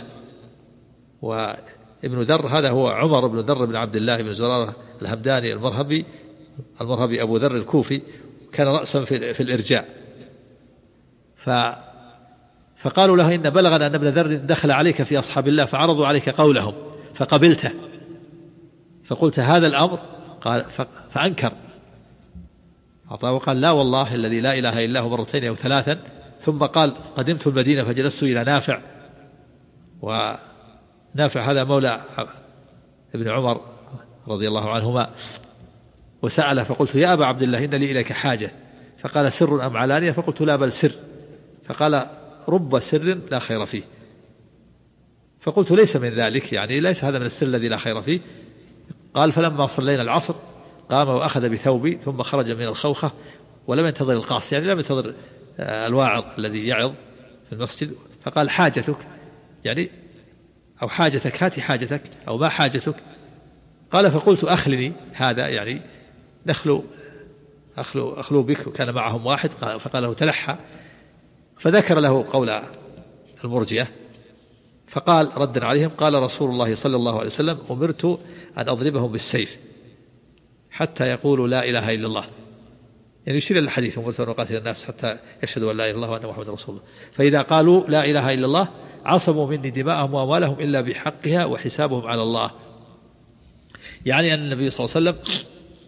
وابن ذر هذا هو عمر بن ذر بن عبد الله بن زرارة الهمداني المرهبي أبو ذر الكوفي، كان رأسا في الإرجاء. فقالوا له إن بلغنا أن ابن ذر دخل عليك في أصحاب الله فعرضوا عليك قولهم فقبلته، فقلت هذا الأمر؟ قال فأنكر عطاء وقال لا والله الذي لا إله إلا هو مرتين أو ثلاثا. ثم قال قدمت المدينة فجلست إلى نافع، ونافع هذا مولى ابن عمر رضي الله عنهما، وسأله فقلت يا أبا عبد الله إن لي إليك حاجة، فقال سر أم علانية؟ فقلت لا بل سر. فقال رب سر لا خير فيه. فقلت ليس من ذلك، يعني ليس هذا من السر الذي لا خير فيه. قال فلما صلينا العصر قام وأخذ بثوبي ثم خرج من الخوخة ولم ينتظر القاص، يعني لم ينتظر الواعظ الذي يعظ في المسجد، فقال حاجتك، يعني أو حاجتك، هاتي حاجتك، أو ما حاجتك؟ قال فقلت أخلني هذا، يعني أخلو بك، وكان معهم واحد. فقال له تلحى، فذكر له قول المرجئة، فقال ردا عليهم قال رسول الله صلى الله عليه وسلم أمرت أن أضربهم بالسيف حتى يقولوا لا إله إلا الله، يعني يشير إلى الحديث أمرت أن أقاتل الناس حتى يشهدوا أن لا إله إلا الله وأن محمد رسول الله، فإذا قالوا لا إله إلا الله عصموا مني دماءهم وأموالهم إلا بحقها وحسابهم على الله. يعني أن النبي صلى الله عليه وسلم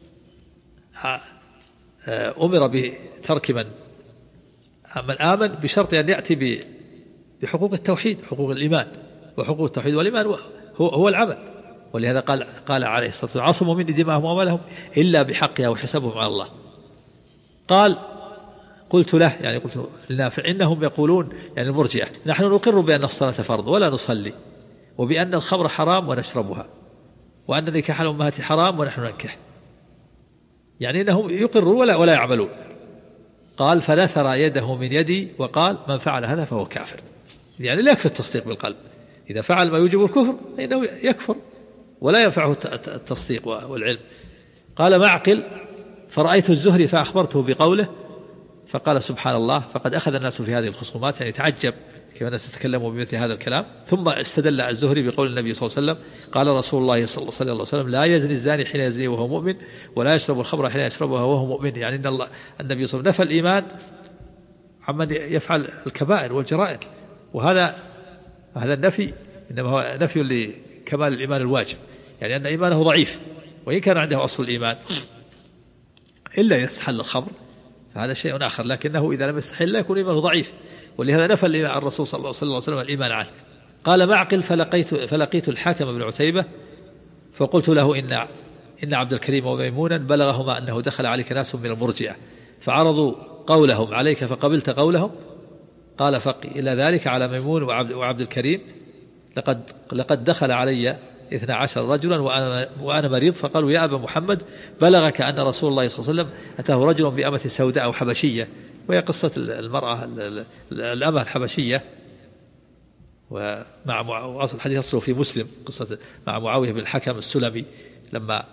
أمر بترك من آمن بشرط أن يأتي بحقوق التوحيد، حقوق الإيمان، وحقوق التوحيد والإيمان هو العمل. ولهذا قال عليه الصلاة والسلام عصموا مني دماءهم وأموالهم إلا بحقها وحسابهم على الله. قال قلت له، يعني قلت لنافع إنهم يقولون، يعني المرجئة، نحن نقر بأن الصلاة فرض ولا نصلي، وبأن الخمر حرام ونشربها، وأن نكاح الأمهات حرام ونحن ننكح، يعني إنهم يقرون ولا يعملون. قال فنثر يده من يدي وقال من فعل هذا فهو كافر، يعني لا يكفي التصديق بالقلب، إذا فعل ما يوجب الكفر فإنه يكفر ولا ينفعه التصديق والعلم. قال معقل فرأيت الزهري فأخبرته بقوله فقال سبحان الله فقد أخذ الناس في هذه الخصومات، يعني تعجب كيف الناس تتكلموا بمثل هذا الكلام. ثم استدل الزهري بقول النبي صلى الله عليه وسلم قال رسول الله صلى الله عليه وسلم لا يزني الزاني حين يزني وهو مؤمن ولا يشرب الخمر حين يشربها وهو مؤمن، يعني أن الله النبي صلى الله عليه وسلم نفى الإيمان عمن يفعل الكبائر والجرائم، وهذا النفي إنما هو نفي لكمال الإيمان الواجب، يعني أن إيمانه ضعيف وإن كان عنده أصل الإيمان إلا يستحل الخمر فهذا شيء آخر، لكنه إذا لم يستحل لا يكون إيمانه ضعيف، ولهذا نفى الرسول صلى الله عليه وسلم الإيمان عنه. قال معقل فلقيت الحاكم بن عتيبة فقلت له إن عبد الكريم وميمونا بلغهما أنه دخل عليك ناس من المرجئة فعرضوا قولهم عليك فقبلت قولهم. قال إلى ذلك على ميمون وعبد الكريم لقد دخل علي 12 رجلا وأنا مريض، فقالوا يا أبا محمد بلغك أن رسول الله صلى الله عليه وسلم أتاه رجل بأمة سوداء أو حبشية، وهي قصة المرأة الأمة الحبشية، ومع الحديث أصله في مسلم قصة مع معاوية بن الحكم السلمي لما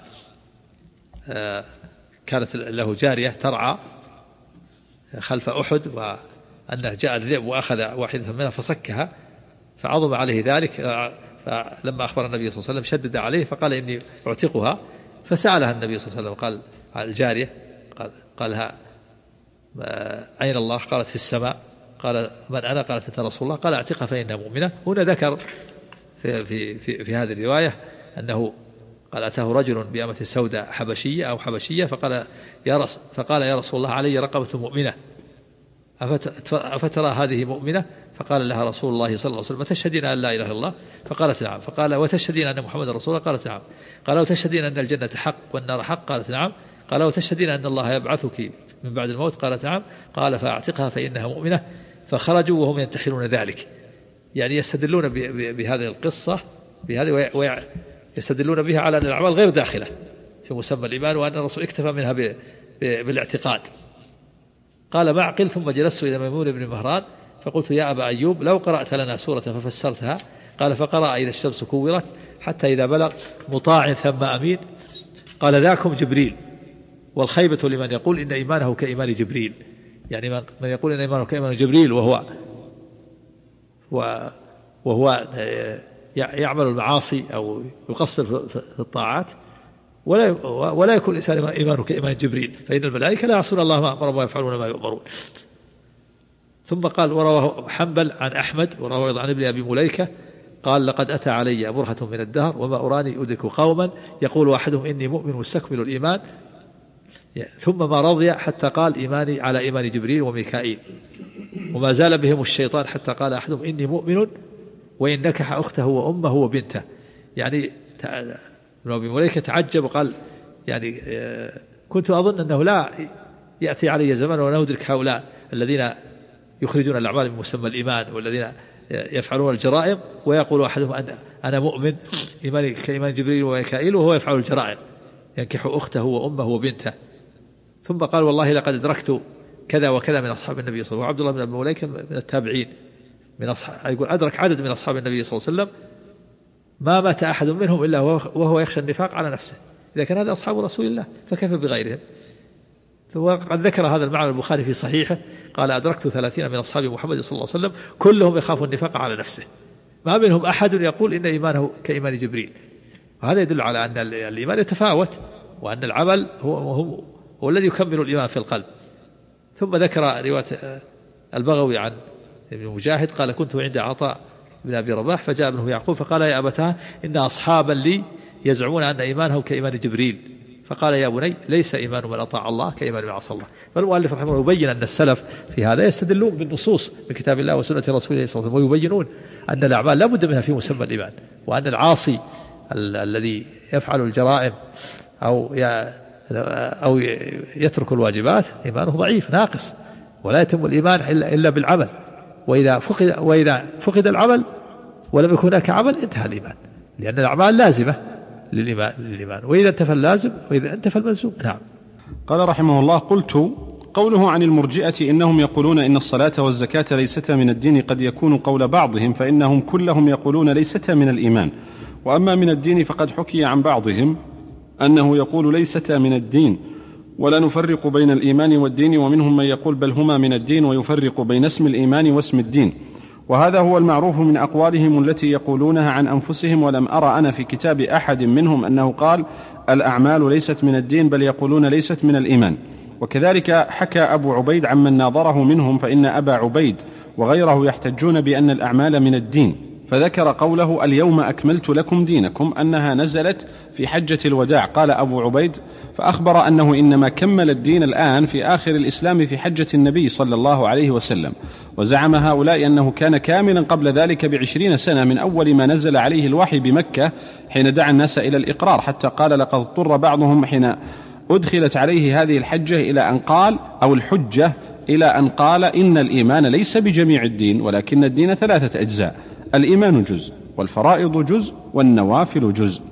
كانت له جارية ترعى خلف أحد، وأنه جاء الذئب وأخذ واحدة منها فصكها فعظم عليه ذلك، فلما أخبر النبي صلى الله عليه وسلم شدد عليه فقال إني أعتقها، فسألها النبي صلى الله عليه وسلم قال الجارية قالها أين الله؟ قالت في السماء. قال من أنا؟ قالت أنت رسول الله. قال اعتقها فإنها مؤمنة. هنا ذكر في هذه الرواية أنه قال أتاه رجل بأمة سوداء حبشية أو حبشية فقال يا رسول الله علي رقبة مؤمنة أفترى هذه مؤمنة؟ فقال لها رسول الله صلى الله عليه وسلم تشهدين أن لا إله إلا الله؟ فقالت نعم. فقال وتشهدين أن محمد رسول الله؟ قالت نعم. قال وتشهدين أن الجنة حق والنار حق؟ قالت نعم. قال وتشهدين أن الله يبعثك من بعد الموت؟ قالت نعم. قال فأعتقها فإنها مؤمنة. فخرجوا وهم ينتحرون ذلك، يعني يستدلون بهذه القصة ويستدلون بها على أن الأعمال غير داخلة في مسمى الإيمان، وأن الرسول اكتفى منها بالاعتقاد. قال معقل ثم جلست إلى ميمون بن مهران فقلت يا أبا أيوب لو قرأت لنا سورة ففسرتها. قال فقرأ إذا الشمس كورت حتى إذا بلغ مطاع ثم أمين قال ذاكم جبريل، والخيبة لمن يقول إن إيمانه كإيمان جبريل، يعني من يقول إن إيمانه كإيمان جبريل وهو يعمل المعاصي أو يقصر في الطاعات ولا يكون الإنسان إيمانه كإيمان جبريل، فإن الملائكة لا يعصون الله ما أمرهم ويفعلون ما يؤمرون. ثم قال ورواه حنبل عن أحمد ورواه أيضا عن ابن أبي مليكة قال لقد أتى علي برهة من الدهر وما أراني أدرك قوما يقول أحدهم إني مؤمن مستكمل الإيمان ثم ما رضي حتى قال إيماني على إيمان جبريل وميكائيل وما زال بهم الشيطان حتى قال أحدهم إني مؤمن وإن نكح أخته وأمه وبنته. يعني ابن أبي مليكة تعجب وقال يعني كنت أظن أنه لا يأتي علي زمن ولا ندرك هؤلاء الذين يخرجون الأعمال من مسمى الإيمان والذين يفعلون الجرائم ويقول أحدهم أنا مؤمن إيماني كإيمان جبريل وميكائيل وهو يفعل الجرائم ينكح أخته وأمه وبنته. ثم قال والله لقد أدركت كذا وكذا من أصحاب النبي صلى الله عليه وسلم. وعبد الله بن أبي مليكة من التابعين من أصحاب يقول أدرك عدد من أصحاب النبي صلى الله عليه وسلم ما مات أحد منهم إلا وهو يخشى النفاق على نفسه. إذا كان هذا أصحاب رسول الله فكيف بغيرهم. وقد ذكر هذا المعنى البخاري في صحيحه قال أدركت 30 من أصحاب محمد صلى الله عليه وسلم كلهم يخاف النفاق على نفسه ما منهم أحد يقول إن إيمانه كإيمان جبريل. وهذا يدل على أن الإيمان يتفاوت وأن العمل هو الذي يكمل الإيمان في القلب. ثم ذكر رواية البغوي عن ابن مجاهد قال كنت عند عطاء بن أبي رباح فجاء ابنه يعقوب فقال يا أبتاه إن أصحابا لي يزعمون أن إيمانه كإيمان جبريل فقال يا بني ليس إيمان من أطاع الله كإيمان من عصى الله. فالمؤلف رحمه الله يبين أن السلف في هذا يستدلون بالنصوص من كتاب الله وسنة رسوله صلى الله عليه وسلم ويبينون أن الأعمال لا بد منها في مسمى الإيمان وأن العاصي الذي يفعل الجرائم أو يترك الواجبات إيمانه ضعيف ناقص ولا يتم الإيمان إلا بالعمل. وإذا فقد العمل ولم يكن هناك عمل انتهى الإيمان لأن الأعمال لازمة للإيمان وإذا انتفى اللازم وإذا انتفى الملزوم. نعم. قال رحمه الله قلت قوله عن المرجئة إنهم يقولون إن الصلاة والزكاة ليستا من الدين قد يكون قول بعضهم فإنهم كلهم يقولون ليستا من الإيمان وأما من الدين فقد حكي عن بعضهم أنه يقول ليستا من الدين ولا نفرق بين الإيمان والدين ومنهم من يقول بل هما من الدين ويفرق بين اسم الإيمان واسم الدين وهذا هو المعروف من أقوالهم التي يقولونها عن أنفسهم ولم أرى أنا في كتاب أحد منهم أنه قال الأعمال ليست من الدين بل يقولون ليست من الإيمان. وكذلك حكى أبو عبيد عمن ناظره منهم فإن أبا عبيد وغيره يحتجون بأن الأعمال من الدين فذكر قوله اليوم أكملت لكم دينكم أنها نزلت في حجة الوداع. قال أبو عبيد فأخبر أنه إنما كمل الدين الآن في آخر الإسلام في حجة النبي صلى الله عليه وسلم وزعم هؤلاء أنه كان كاملا قبل ذلك ب20 سنة من أول ما نزل عليه الوحي بمكة حين دعا الناس إلى الإقرار حتى قال لقد اضطر بعضهم حين أدخلت عليه هذه الحجة إلى أن قال أو الحجة إلى أن قال إن الإيمان ليس بجميع الدين ولكن الدين 3 أجزاء الإيمان جزء والفرائض جزء والنوافل جزء.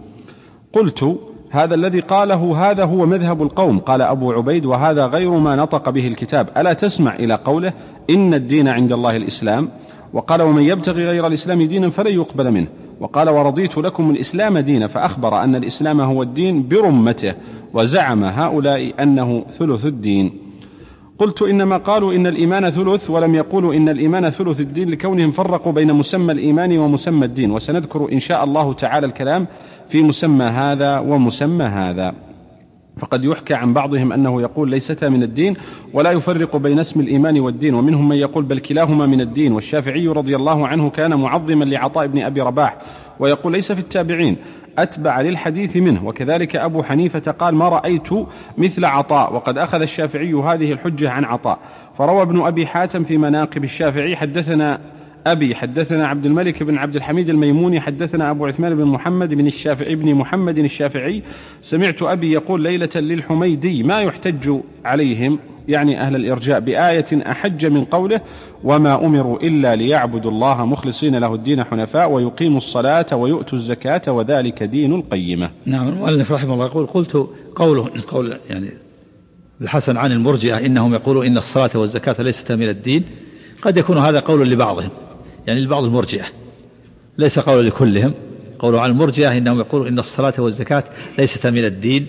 قلت هذا الذي قاله هذا هو مذهب القوم. قال أبو عبيد وهذا غير ما نطق به الكتاب ألا تسمع إلى قوله إن الدين عند الله الإسلام وقال ومن يبتغي غير الإسلام دينا فلن يقبل منه وقال ورضيت لكم الإسلام دينا فأخبر أن الإسلام هو الدين برمته وزعم هؤلاء أنه ثلث الدين. قلت إنما قالوا إن الإيمان ثلث ولم يقولوا إن الإيمان ثلث الدين لكونهم فرقوا بين مسمى الإيمان ومسمى الدين وسنذكر إن شاء الله تعالى الكلام في مسمى هذا ومسمى هذا. فقد يحكى عن بعضهم أنه يقول ليستا من الدين ولا يفرق بين اسم الإيمان والدين ومنهم من يقول بل كلاهما من الدين. والشافعي رضي الله عنه كان معظما لعطاء بن أبي رباح ويقول ليس في التابعين أتبع للحديث منه. وكذلك أبو حنيفة قال ما رأيت مثل عطاء وقد أخذ الشافعي هذه الحجة عن عطاء. فروى ابن أبي حاتم في مناقب الشافعي حدثنا أبي حدثنا عبد الملك بن عبد الحميد الميموني حدثنا أبو عثمان بن محمد بن الشافعي بن محمد الشافعي سمعت أبي يقول ليلة للحميدي ما يحتج عليهم يعني أهل الإرجاء بآية أحج من قوله وما أمروا إلا ليعبدوا الله مخلصين له الدين حنفاء ويقيموا الصلاة ويؤتوا الزكاة وذلك دين القيمة. نعم. المؤلف رحمه الله يقول قلت قول يعني الحسن عن المرجئة إنهم يقولوا إن الصلاة والزكاة ليست من الدين قد يكون هذا قول لبعضهم يعني لبعض المرجئة ليس قول لكلهم. قولوا عن المرجئة إنهم يقولوا إن الصلاة والزكاة ليست من الدين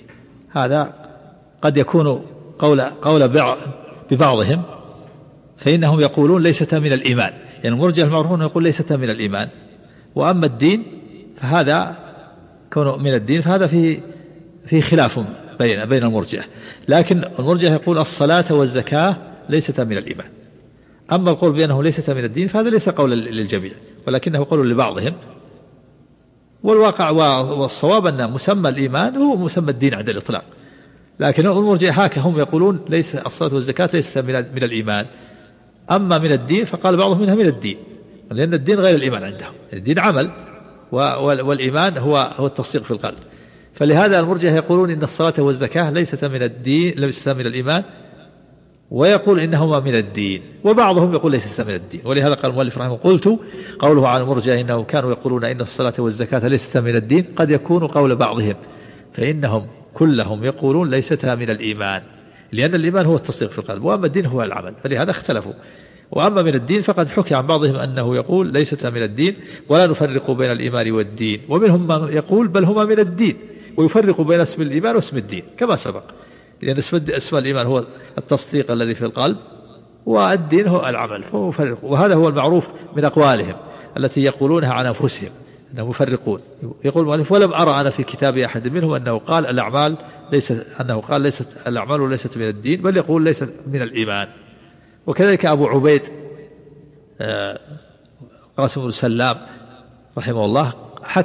هذا قد يكون قول ببعضهم فإنهم يقولون ليست من الإيمان يعني المرجئة المعروفون يقول ليست من الإيمان وأما الدين فهذا كونه من الدين فهذا في خلاف بين المرجئة. لكن المرجئة يقول الصلاة والزكاة ليست من الإيمان أما القول بأنه ليست من الدين فهذا ليس قولا للجميع ولكنه قول لبعضهم. والواقع والصواب أن مسمى الإيمان هو مسمى الدين عند الإطلاق، لكن المرجئة هم يقولون ليس الصلاة والزكاة ليست من الإيمان، أما من الدين فقال بعضهم منها من الدين، لأن الدين غير الإيمان عندهم، الدين عمل والإيمان هو التصديق في القلب. فلهذا المرجئة يقولون إن الصلاة والزكاة ليست من الدين، ليست من الإيمان، ويقول إنهما من الدين، وبعضهم يقول ليست من الدين. ولهذا قال المؤلف رحمه قلت قوله عن المرجئة إنه كانوا يقولون إن الصلاة والزكاة ليست من الدين قد يكون قول بعضهم، فإنهم كلهم يقولون ليستها من الإيمان، لأن الإيمان هو التصديق في القلب وأما الدين هو العمل، فلهذا اختلفوا. وأما من الدين فقد حكي عن بعضهم أنه يقول ليستها من الدين ولا نفرق بين الإيمان والدين، ومنهم من يقول بل هما من الدين ويفرق بين اسم الإيمان واسم الدين كما سبق، لأن اسم الإيمان هو التصديق الذي في القلب والدين هو العمل، فهو مفرق. وهذا هو المعروف من أقوالهم التي يقولونها عن أنفسهم أنهم يفرقون. يقول المؤلف ولم أرى أنا في كتاب أحد منهم أنه قال ليست الأعمال ليست من الدين، بل يقول ليست من الإيمان. وكذلك أبو عبيد قاسم بن سلام رحمه الله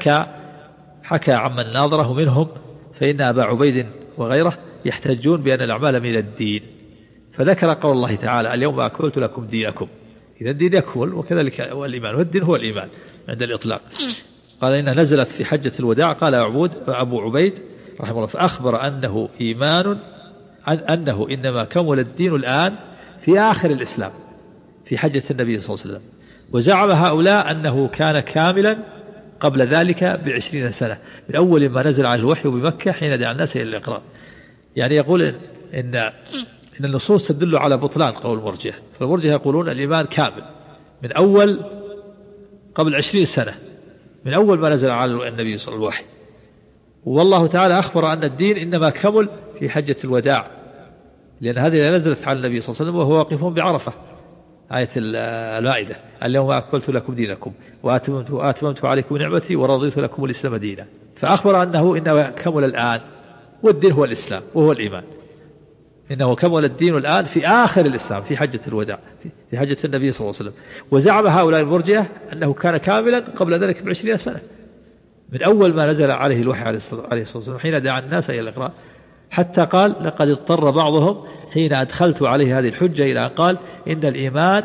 حكى عمن ناظره منهم، فإن أبا عبيد وغيره يحتجون بأن الأعمال من الدين، فذكر قول الله تعالى اليوم أكملت لكم دينكم، إذا الدين يكمل، وكذلك الإيمان، والدين هو الإيمان عند الإطلاق. قال إنها نزلت في حجة الوداع، قال أبو عبيد رحمه الله فأخبر أنه إيمان أنه إنما كمل الدين الآن في آخر الإسلام في حجة النبي صلى الله عليه وسلم، وزعم هؤلاء أنه كان كاملا قبل ذلك ب20 سنة من أول ما نزل على الوحي بمكة حين دعا الناس إلى الإقرار. يعني يقول إن النصوص تدل على بطلان قول المرجئة، فالمرجئة يقولون الإيمان كامل من أول قبل 20 سنة من أول ما نزل على النبي صلى الله عليه وسلم الوحي، والله تعالى أخبر أن الدين إنما كمل في حجة الوداع، لأن هذه نزلت على النبي صلى الله عليه وسلم وهو واقف بعرفة، آية المائدة اليوم أكملت لكم دينكم وأتممت عليكم نعمتي ورضيت لكم الإسلام دينا، فأخبر أنه إنما كمل الآن، والدين هو الإسلام وهو الإيمان، إنه كمل الدين الآن في آخر الإسلام في حجة الوداع في حجة النبي صلى الله عليه وسلم. وزعم هؤلاء المرجئة أنه كان كاملا قبل ذلك ب20 سنة من أول ما نزل عليه الوحي عليه الصلاة والسلام حين دعا الناس إلى الإقرار، حتى قال لقد اضطر بعضهم حين أدخلت عليه هذه الحجة إلى أن قال إن الإيمان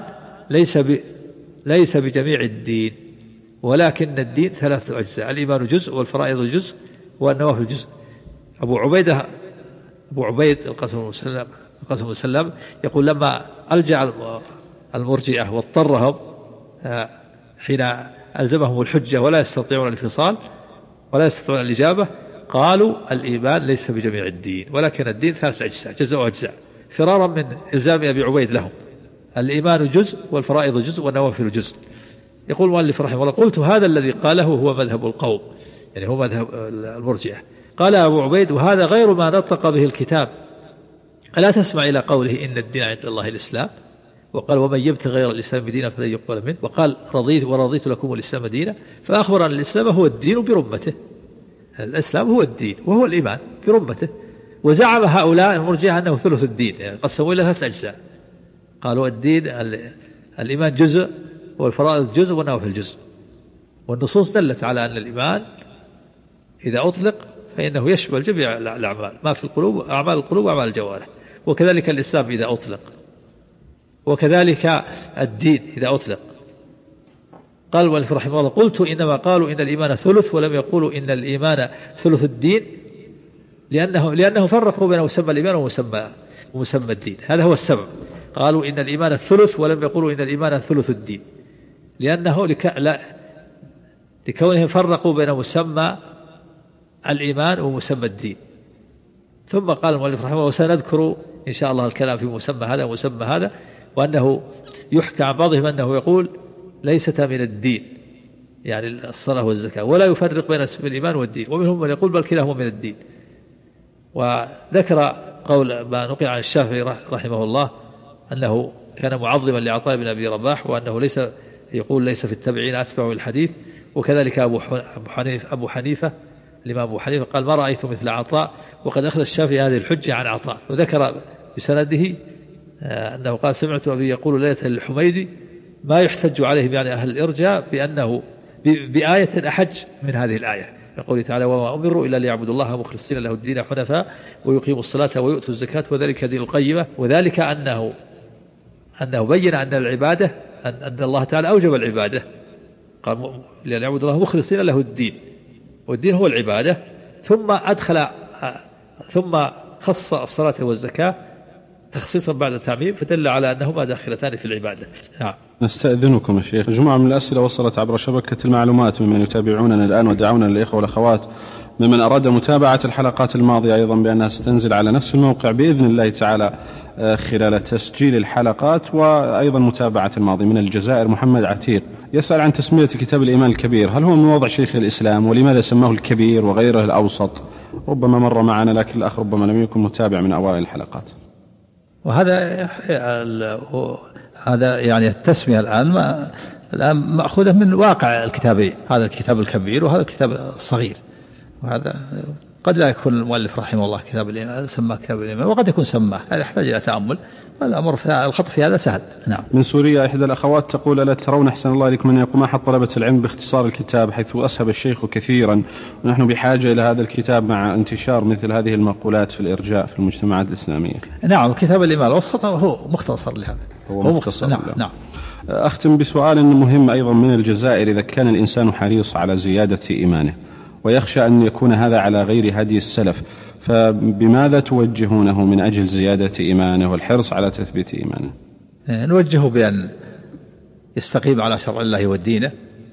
ليس بجميع الدين، ولكن الدين 3 أجزاء، الإيمان جزء والفرائض جزء والنوافل جزء. أبو عبيد القاسم بن سلام يقول لما ألجأ المرجئة واضطرهم حين ألزمهم الحجة ولا يستطيعون الانفصال ولا يستطيعون الإجابة، قالوا الإيمان ليس بجميع الدين ولكن الدين 3 أجزاء جزء أجزاء، فرارا من إلزام أبي عبيد لهم الإيمان جزء والفرائض جزء والنوافل جزء. يقول المؤلف رحمه الله قلت هذا الذي قاله هو مذهب القوم، يعني هو مذهب المرجئة. قال أبو عبيد وهذا غير ما نطق به الكتاب، ألا تسمع إلى قوله إن الدين عند الله الإسلام، وقال ومن يبتغي غير الإسلام دينا فلن يقبل منه، وقال ورضيت لكم الإسلام دينا، فأخبر أن الإسلام هو الدين برمته، الإسلام هو الدين وهو الإيمان برمته. وزعم هؤلاء المرجئة أنه ثلث الدين، يعني قسموا إلى 3 أجزاء، قالوا الدين الإيمان جزء والفرائض جزء والنوافل جزء، والنصوص دلت على أن الإيمان إذا أطلق فإنه يشمل جميع الأعمال ما في القلوب، أعمال القلوب وأعمال الجوارح، وكذلك الإسلام إذا أطلق، وكذلك الدين إذا أطلق. قال المؤلف رحمه الله قلت إنما قالوا إن الإيمان ثلث ولم يقولوا إن الإيمان ثلث الدين لأنه فرقوا بين مسمى الإيمان ومسمى الدين، هذا هو السبب. قالوا إن الإيمان الثلث ولم يقولوا إن الإيمان ثلث الدين، لأنه لكونهم فرقوا بين مسمى الإيمان ومسمى الدين. ثم قال المؤلف رحمه الله وسنذكر إن شاء الله الكلام في مسمى هذا ومسمى هذا، وأنه يحكى عن بعضهم أنه يقول ليست من الدين يعني الصلاة والزكاة، ولا يفرق بين اسم الإيمان والدين، ومنهم من يقول بل كلاهما من الدين. وذكر قول ما نقل عن الشافعي رحمه الله أنه كان معظما لعطاء بن أبي رباح، وأنه ليس يقول ليس في التابعين أتبع الحديث. وكذلك أبو حنيفة الإمام أبو حنيفة قال ما رأيت مثل عطاء، وقد أخذ الشافعي هذه الحجة عن عطاء، وذكر بسنده أنه قال سمعت أبي يقول ليلة الحميدي ما يحتج عليه يعني أهل الإرجاء بأنه بآية أحج من هذه الآية، يقول تعالى وما أمروا إلا ليعبدوا الله مخلصين له الدين حنفاء ويقيموا الصلاة ويؤتوا الزكاة وذلك دين القيمة. وذلك أنه بين أن العبادة أن الله تعالى أوجب العبادة، قال ليعبدوا الله مخلصين له الدين، والدين هو العبادة، ثم خص الصلاة والزكاة تخصيصا بعد التعميم، فدل على أنهما داخلتان في العبادة. نعم. نستأذنكم يا شيخ، مجموعة من الأسئلة وصلت عبر شبكة المعلومات ممن يتابعوننا الآن، ودعونا الإخوة والأخوات ممن أراد متابعة الحلقات الماضية أيضا بأنها ستنزل على نفس الموقع بإذن الله تعالى خلال تسجيل الحلقات، وأيضا متابعة الماضي. من الجزائر محمد عتيق يسأل عن تسمية كتاب الإيمان الكبير، هل هو من وضع شيخ الإسلام، ولماذا سماه الكبير وغيره الأوسط؟ ربما مر معنا لكن الأخ ربما لم يكن متابع من أوائل الحلقات. وهذا يعني التسمية الآن مأخوذة من واقع الكتابين، هذا الكتاب الكبير وهذا الكتاب الصغير، وهذا قد لا يكون المؤلف رحمه الله كتاب الإيمان سماه كتاب الإيمان، وقد يكون سماه، هذا يحتاج إلى تأمل، والأمر الخط في هذا سهل. نعم. من سوريا إحدى الأخوات تقول ألا ترون أحسن الله إليكم أن يقوم أحد طلبة العلم باختصار الكتاب حيث أسهب الشيخ كثيرا، ونحن بحاجة إلى هذا الكتاب مع انتشار مثل هذه المقولات في الإرجاء في المجتمعات الإسلامية. نعم، كتاب الإيمان الوسط هو مختصر لهذا، هو مختصر. نعم. أختم بسؤال مهم أيضا من الجزائر، إذا كان الإنسان حريص على زيادة إيمانه ويخشى أن يكون هذا على غير هدي السلف، فبماذا توجهونه من أجل زيادة إيمانه والحرص على تثبيت إيمانه؟ نوجهه بأن يستقيم على شرع الله ودينه،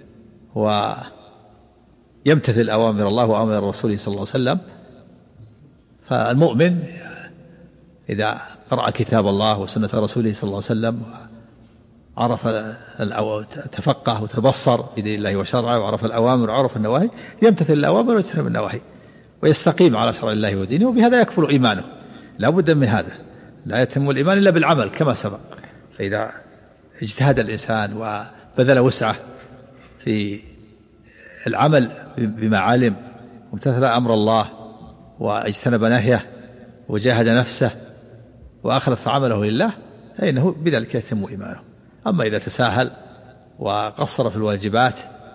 ويمتثل أوامر الله وأوامر رسوله صلى الله عليه وسلم. فالمؤمن إذا قرأ كتاب الله وسنة رسوله صلى الله عليه وسلم عرف تفقه وتبصر بدين الله وشرعه، وعرف الأوامر وعرف النواهي، يمتثل الأوامر ويجتنب النواهي ويستقيم على شرع الله ودينه، وبهذا يكمل إيمانه. لا بد من هذا، لا يتم الإيمان إلا بالعمل كما سبق. فإذا اجتهد الإنسان وبذل وسعه في العمل بما علم وامتثل أمر الله واجتنب نهيه وجاهد نفسه وأخلص عمله لله، فإنه بذلك يتم إيمانه. أما إذا تساهل وقصر في الواجبات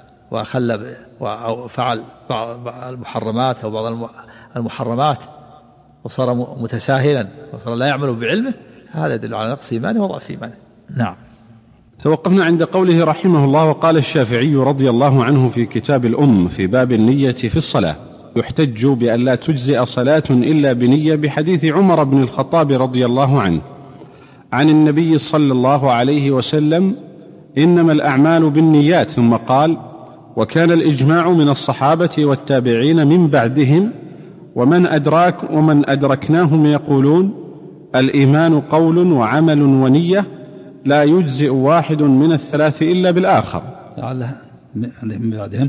وفعل بعض المحرمات أو بعض المحرمات وصار متساهلا وصار لا يعمل بعلمه، هذا يدل على نقص إيمانه وضعف إيمانه. نعم. توقفنا عند قوله رحمه الله: وقال الشافعي رضي الله عنه في كتاب الأم في باب النية في الصلاة: يحتج بأن لا تجزئ صلاة إلا بنية، بحديث عمر بن الخطاب رضي الله عنه عن النبي صلى الله عليه وسلم: إنما الأعمال بالنيات. ثم قال: وكان الإجماع من الصحابة والتابعين من بعدهم ومن أدركناهم يقولون: الإيمان قول وعمل ونية، لا يجزئ واحد من الثلاث إلا بالآخر. لعلها من بعدهم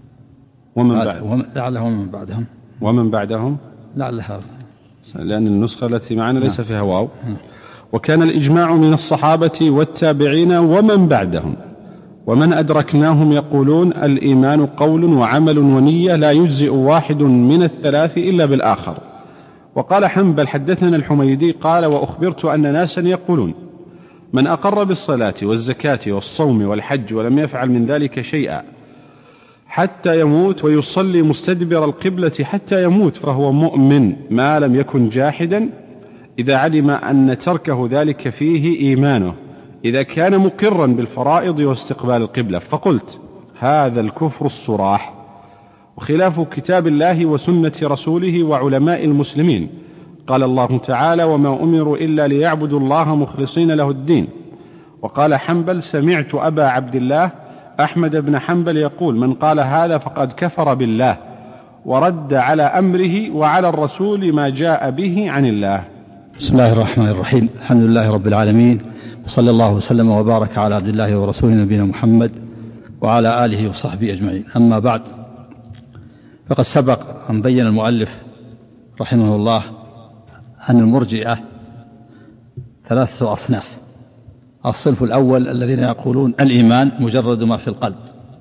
ومن بعدهم لعلها، لأن النسخة التي معنا ليس فيها واو. وكان الإجماع من الصحابة والتابعين ومن بعدهم ومن أدركناهم يقولون: الإيمان قول وعمل ونية، لا يجزئ واحد من الثلاث إلا بالآخر. وقال حنبل: حدثنا الحميدي قال: وأخبرت أن ناسا يقولون: من أقر بالصلاة والزكاة والصوم والحج ولم يفعل من ذلك شيئا حتى يموت ويصلي مستدبر القبلة حتى يموت فهو مؤمن ما لم يكن جاحدا، إذا علم أن تركه ذلك فيه إيمانه، إذا كان مقرا بالفرائض واستقبال القبلة. فقلت: هذا الكفر الصراح، وخلاف كتاب الله وسنة رسوله وعلماء المسلمين. قال الله تعالى: وما أمروا إلا ليعبدوا الله مخلصين له الدين. وقال حنبل: سمعت أبا عبد الله أحمد بن حنبل يقول: من قال هذا فقد كفر بالله ورد على أمره وعلى الرسول ما جاء به عن الله. بسم الله الرحمن الرحيم. الحمد لله رب العالمين، وصلى الله وسلم وبارك على عبد الله ورسوله نبينا محمد وعلى آله وصحبه أجمعين. أما بعد، فقد سبق أن بين المؤلف رحمه الله أن المرجئة ثلاثة أصناف. الصنف الأول الذين يقولون الإيمان مجرد ما في القلب،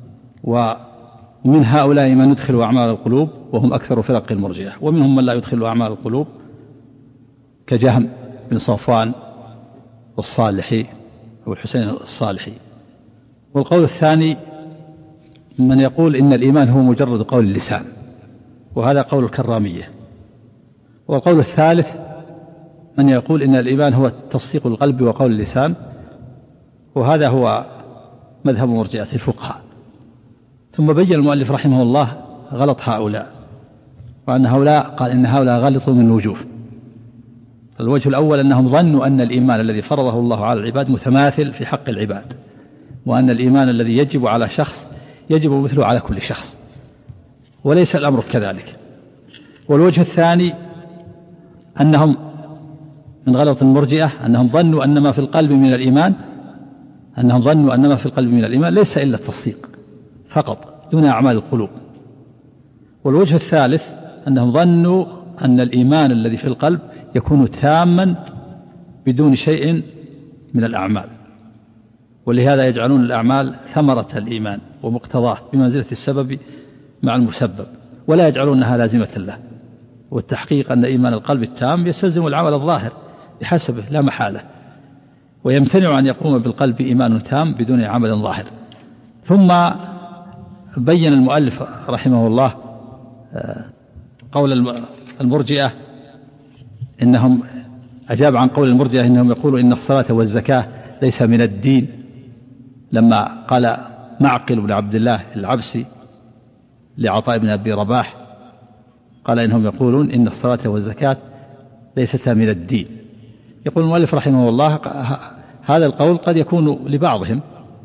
ومن هؤلاء من يدخل أعمال القلوب وهم أكثر فرق المرجئة، ومنهم من لا يدخل أعمال القلوب كجهم بن صفوان والصالحي أبو الحسين الصالحي. والقول الثاني من يقول إن الإيمان هو مجرد قول اللسان، وهذا قول الكرامية. والقول الثالث من يقول إن الإيمان هو تصديق القلب وقول اللسان، وهذا هو مذهب مرجئة الفقهاء. ثم بين المؤلف رحمه الله غلط هؤلاء، وأن هؤلاء قال إن هؤلاء غلطوا من وجوه. الوجه الأول أنهم ظنوا أن الإيمان الذي فرضه الله على العباد متماثل في حق العباد، وأن الإيمان الذي يجب على شخص يجب مثله على كل شخص، وليس الأمر كذلك. والوجه الثاني أنهم من غلط المرجئة أنهم ظنوا أن ما في القلب من الإيمان ليس إلا التصديق فقط دون أعمال القلوب. والوجه الثالث أنهم ظنوا أن الإيمان الذي في القلب يكون تاما بدون شيء من الأعمال، ولهذا يجعلون الأعمال ثمرة الإيمان ومقتضاه بمنزلة السبب مع المسبب، ولا يجعلونها لازمة له. والتحقيق أن إيمان القلب التام يستلزم العمل الظاهر بحسبه لا محالة، ويمتنع أن يقوم بالقلب إيمان تام بدون عمل ظاهر. ثم بين المؤلف رحمه الله قول المرجئة، إنهم أجاب عن قول المرجئة إنهم يقولوا إن الصلاة والزكاة ليس من الدين، لما قال معقل بن عبد الله العبسي لعطاء بن أبي رباح قال إنهم يقولون إن الصلاة والزكاة ليستا من الدين. يقول المؤلف رحمه الله هذا القول قد يكون لبعضهم،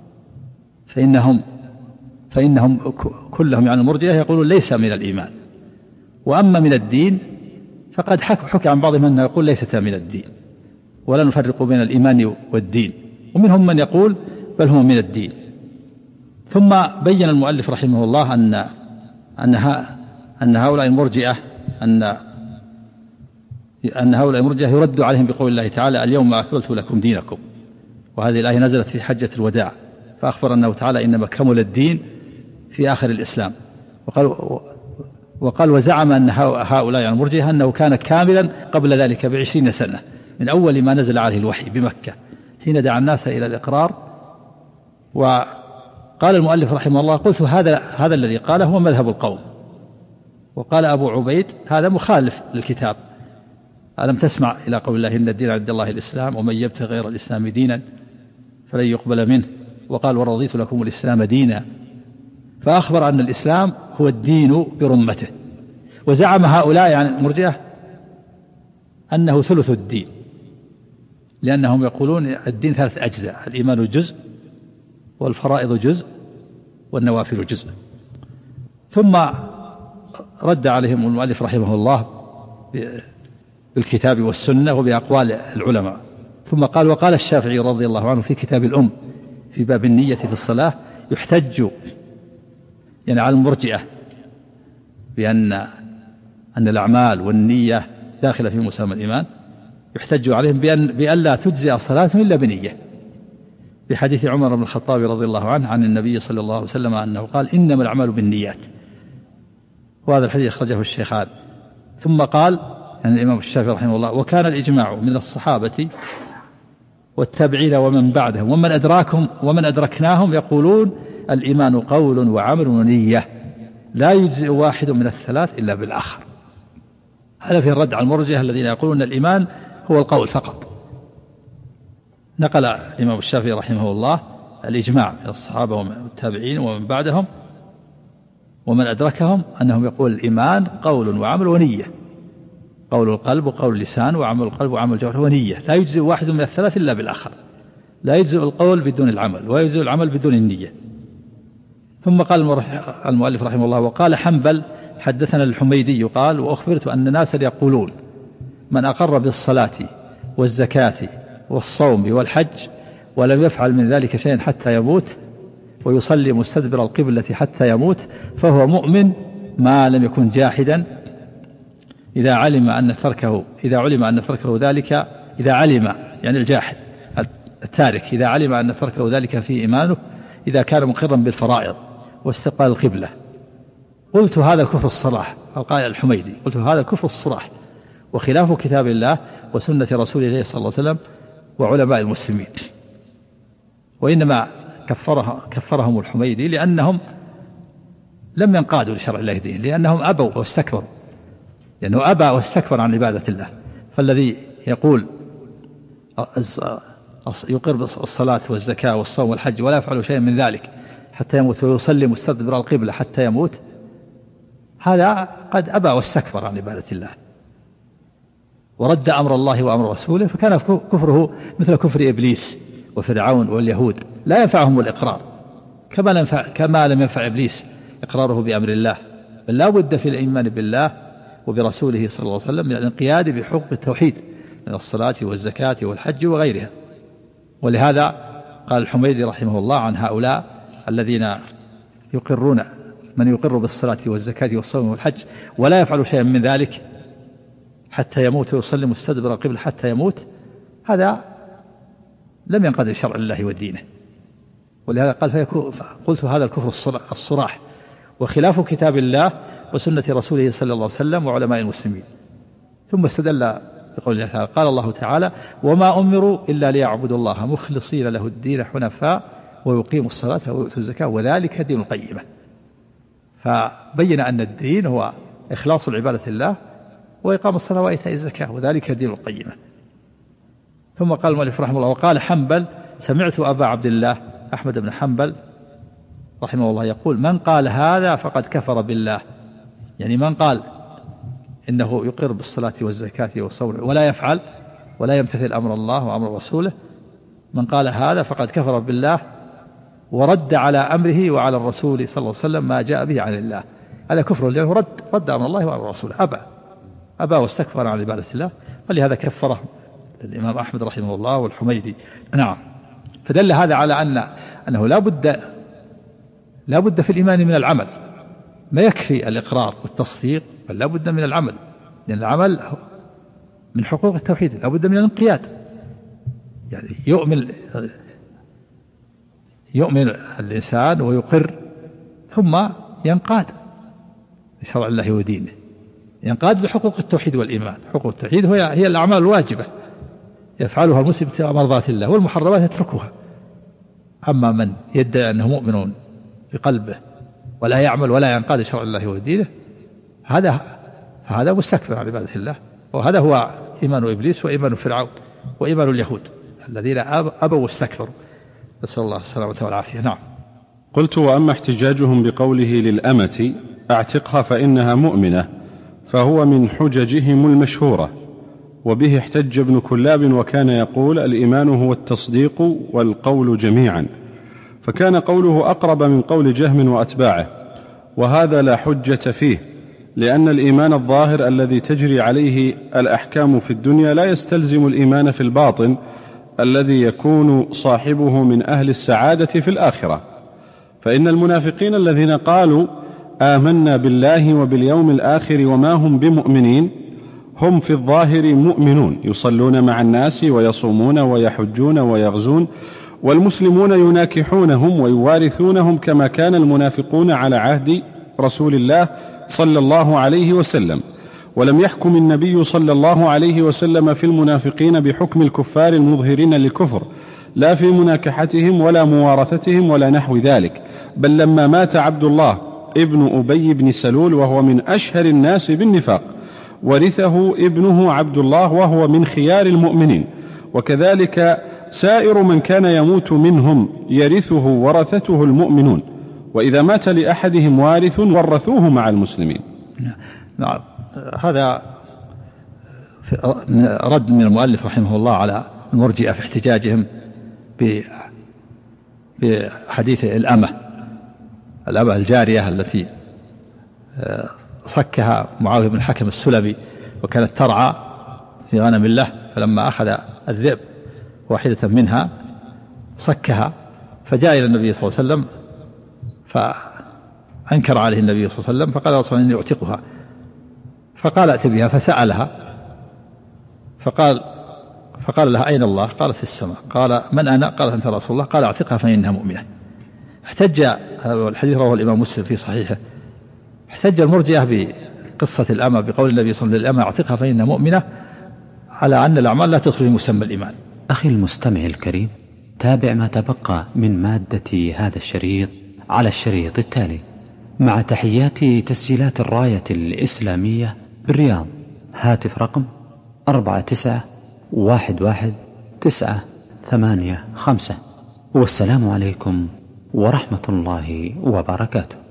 فإنهم كلهم يعني المرجئة يقولون ليس من الإيمان، وأما من الدين فقد حكى عن بعضهم أنه يقول ليستا من الدين ولا نفرق بين الإيمان والدين، ومنهم من يقول بل هم من الدين. ثم بين المؤلف رحمه الله أن هؤلاء المرجئة يرد عليهم بقول الله تعالى اليوم أكملت لكم دينكم، وهذه الآية نزلت في حجة الوداع، فأخبر أنه تعالى إنما كمل الدين في آخر الإسلام. وقال وزعم أن هؤلاء المرجئة أنه كان كاملا قبل ذلك ب20 سنة من أول ما نزل عليه الوحي بمكة حين دعا الناس إلى الإقرار. وقال المؤلف رحمه الله قلت هذا الذي قاله هو مذهب القوم. وقال أبو عبيد هذا مخالف للكتاب، ألم تسمع إلى قول الله إن الدين عند الله الإسلام ومن يبتغي غير الإسلام دينا فلن يقبل منه، وقال ورضيت لكم الإسلام دينا، فأخبر أن الإسلام هو الدين برمته. وزعم هؤلاء يعني المرجئة أنه ثلث الدين، لأنهم يقولون الدين 3 أجزاء، الإيمان جزء والفرائض جزء والنوافل جزء. ثم رد عليهم المؤلف رحمه الله بالكتاب والسنة وبأقوال العلماء. ثم قال وقال الشافعي رضي الله عنه في كتاب الأم في باب النية في الصلاة يحتج يعني على المرجئة بأن الأعمال والنية داخلة في مسمى الإيمان، يحتج عليهم بأن لا تجزئ الصلاة إلا بنية، بحديث عمر بن الخطاب رضي الله عنه عن النبي صلى الله عليه وسلم أنه قال إنما الأعمال بالنيات، وهذا الحديث أخرجه الشيخان. ثم قال يعني الإمام الشافعي رحمه الله وكان الإجماع من الصحابة والتابعين ومن بعدهم ومن أدركناهم يقولون الإيمان قول وعمل ونية لا يجزئ واحد من الثلاث إلا بالآخر. هذا في الرد على المرجئة الذين يقولون الإيمان هو القول فقط. نقل الإمام الشافعي رحمه الله الإجماع من الصحابة والتابعين ومن بعدهم ومن أدركهم أنهم يقول الإيمان قول وعمل ونية، قول القلب وقول اللسان وعمل القلب وعمل الجوارح ونية، لا يجزئ واحد من الثلاث إلا بالآخر، لا يجزئ القول بدون العمل ولا يجزئ العمل بدون النية. ثم قال المؤلف رحمه الله وقال حنبل حدثنا الحميدي قال وأخبرت أن ناسا يقولون من أقر بالصلاة والزكاة والصوم والحج ولم يفعل من ذلك شيئا حتى يموت ويصلي مستدبر القبلة حتى يموت فهو مؤمن ما لم يكن جاحدا إذا علم أن تركه ذلك إذا علم يعني الجاحد التارك إذا علم أن تركه ذلك في إيمانه إذا كان مقرا بالفرائض واستقبال القبلة. قلت هذا الكفر الصراح، قال الحميدي قلت هذا الكفر الصراح وخلاف كتاب الله وسنة رسول الله صلى الله عليه وسلم وعلماء المسلمين. وإنما كفرهم الحميدي لأنهم لم ينقادوا لشرع الله دين، لأنهم أبوا واستكبروا، لأنه أبى واستكبر عن عبادة الله. فالذي يقول يقر بالصلاة والزكاة والصوم والحج ولا يفعل شيئا من ذلك حتى يموت ويصلي مستدبر القبلة حتى يموت، هذا قد أبى واستكبر عن عبادة الله ورد أمر الله وأمر رسوله، فكان كفره مثل كفر إبليس وفرعون واليهود، لا ينفعهم الإقرار كما لم ينفع إبليس إقراره بأمر الله، بل لا بد في الإيمان بالله وبرسوله صلى الله عليه وسلم من الانقياد بحقوق التوحيد من الصلاة والزكاة والحج وغيرها. ولهذا قال الحميدي رحمه الله عن هؤلاء الذين يقرون، من يقر بالصلاة والزكاة والصوم والحج ولا يفعل شيئا من ذلك حتى يموت ويصلي مستدبر القبلة حتى يموت، هذا لم ينقضي شرع الله ودينه. ولهذا قال قلت هذا الكفر الصراح وخلاف كتاب الله وسنة رسوله صلى الله عليه وسلم وعلماء المسلمين. ثم استدل بقول الله تعالى قال الله تعالى وما أمروا إلا ليعبدوا الله مخلصين له الدين حنفاء ويقيموا الصلاة ويؤتوا الزكاة وذلك دين القيمة. فبين أن الدين هو إخلاص العبادة لله وإقام الصلاة وإيتاء الزكاة وذلك دين القيمة. ثم قال المؤلف رحمه الله وقال حنبل سمعت أبا عبد الله أحمد بن حنبل رحمه الله يقول من قال هذا فقد كفر بالله، يعني من قال إنه يقر بالصلاة والزكاة والصوم ولا يفعل ولا يمتثل أمر الله وأمر رسوله، من قال هذا فقد كفر بالله ورد على أمره وعلى الرسول صلى الله عليه وسلم ما جاء به عن الله. هذا كفر لأنه رد أمر الله وأمر رسوله، أبى واستكبر عن عبادة الله، ولهذا كفره الإمام أحمد رحمه الله والحميدي. نعم. فدل هذا على أنه لا بد في الإيمان من العمل، ما يكفي الإقرار والتصديق، بل لا بد من العمل، لأن العمل من حقوق التوحيد، لا بد من الانقياد، يعني يؤمن الإنسان ويقر ثم ينقاد لشرع الله ودينه، ينقاد بحقوق التوحيد والإيمان. حقوق التوحيد هي الأعمال الواجبة يفعلها المسلم ابتغاء مرضات الله، والمحرمات يتركها. أما من يدعي أنه مؤمن بقلبه ولا يعمل ولا ينقاد شرع الله ودينه فهذا مستكبر عن عبادة الله، وهذا هو إيمان إبليس وإيمان فرعون وإيمان اليهود الذين أبوا واستكبروا، نسأل الله السلامة والعافية. نعم. قلت وأما احتجاجهم بقوله للأمة أعتقها فإنها مؤمنة فهو من حججهم المشهورة، وبه احتج ابن كلاب وكان يقول الإيمان هو التصديق والقول جميعا، فكان قوله أقرب من قول جهم وأتباعه، وهذا لا حجة فيه، لأن الإيمان الظاهر الذي تجري عليه الأحكام في الدنيا لا يستلزم الإيمان في الباطن الذي يكون صاحبه من أهل السعادة في الآخرة. فإن المنافقين الذين قالوا آمنا بالله وباليوم الآخر وما هم بمؤمنين هم في الظاهر مؤمنون، يصلون مع الناس ويصومون ويحجون ويغزون، والمسلمون يناكحونهم ويوارثونهم كما كان المنافقون على عهد رسول الله صلى الله عليه وسلم. ولم يحكم النبي صلى الله عليه وسلم في المنافقين بحكم الكفار المظهرين للكفر، لا في مناكحتهم ولا موارثتهم ولا نحو ذلك، بل لما مات عبد الله ابن أبي بن سلول وهو من أشهر الناس بالنفاق ورثه ابنه عبد الله وهو من خيار المؤمنين، وكذلك سائر من كان يموت منهم يرثه ورثته المؤمنون، وإذا مات لأحدهم وارث ورثوه مع المسلمين. نعم. هذا رد من المؤلف رحمه الله على المرجئة في احتجاجهم بحديث الأمة الجارية التي صكها معاوية بن الحكم السلمي وكانت ترعى في غنم الله، فلما أخذ الذئب واحدة منها صكها، فجاء إلى النبي صلى الله عليه وسلم فأنكر عليه النبي صلى الله عليه وسلم، فقال رسول الله إني أعتقها، فقال ائت بها، فسألها فقال لها أين الله؟ قالت في السماء. قال من أنا؟ قالت أنت رسول الله. قال اعتقها فإنها مؤمنة. احتج الحديث رواه الإمام مسلم في صحيحه، احتج المرجئة بقصة الأمة بقول النبي صلى الله عليه وسلم للأمة اعتقها فإنها مؤمنة على أن الأعمال لا تدخل في مسمى الإيمان، أخي المستمع الكريم، تابع ما تبقى من مادة هذا الشريط على الشريط التالي، مع تحيات تسجيلات الراية الإسلامية بالرياض. هاتف رقم 49111985. والسلام عليكم ورحمة الله وبركاته.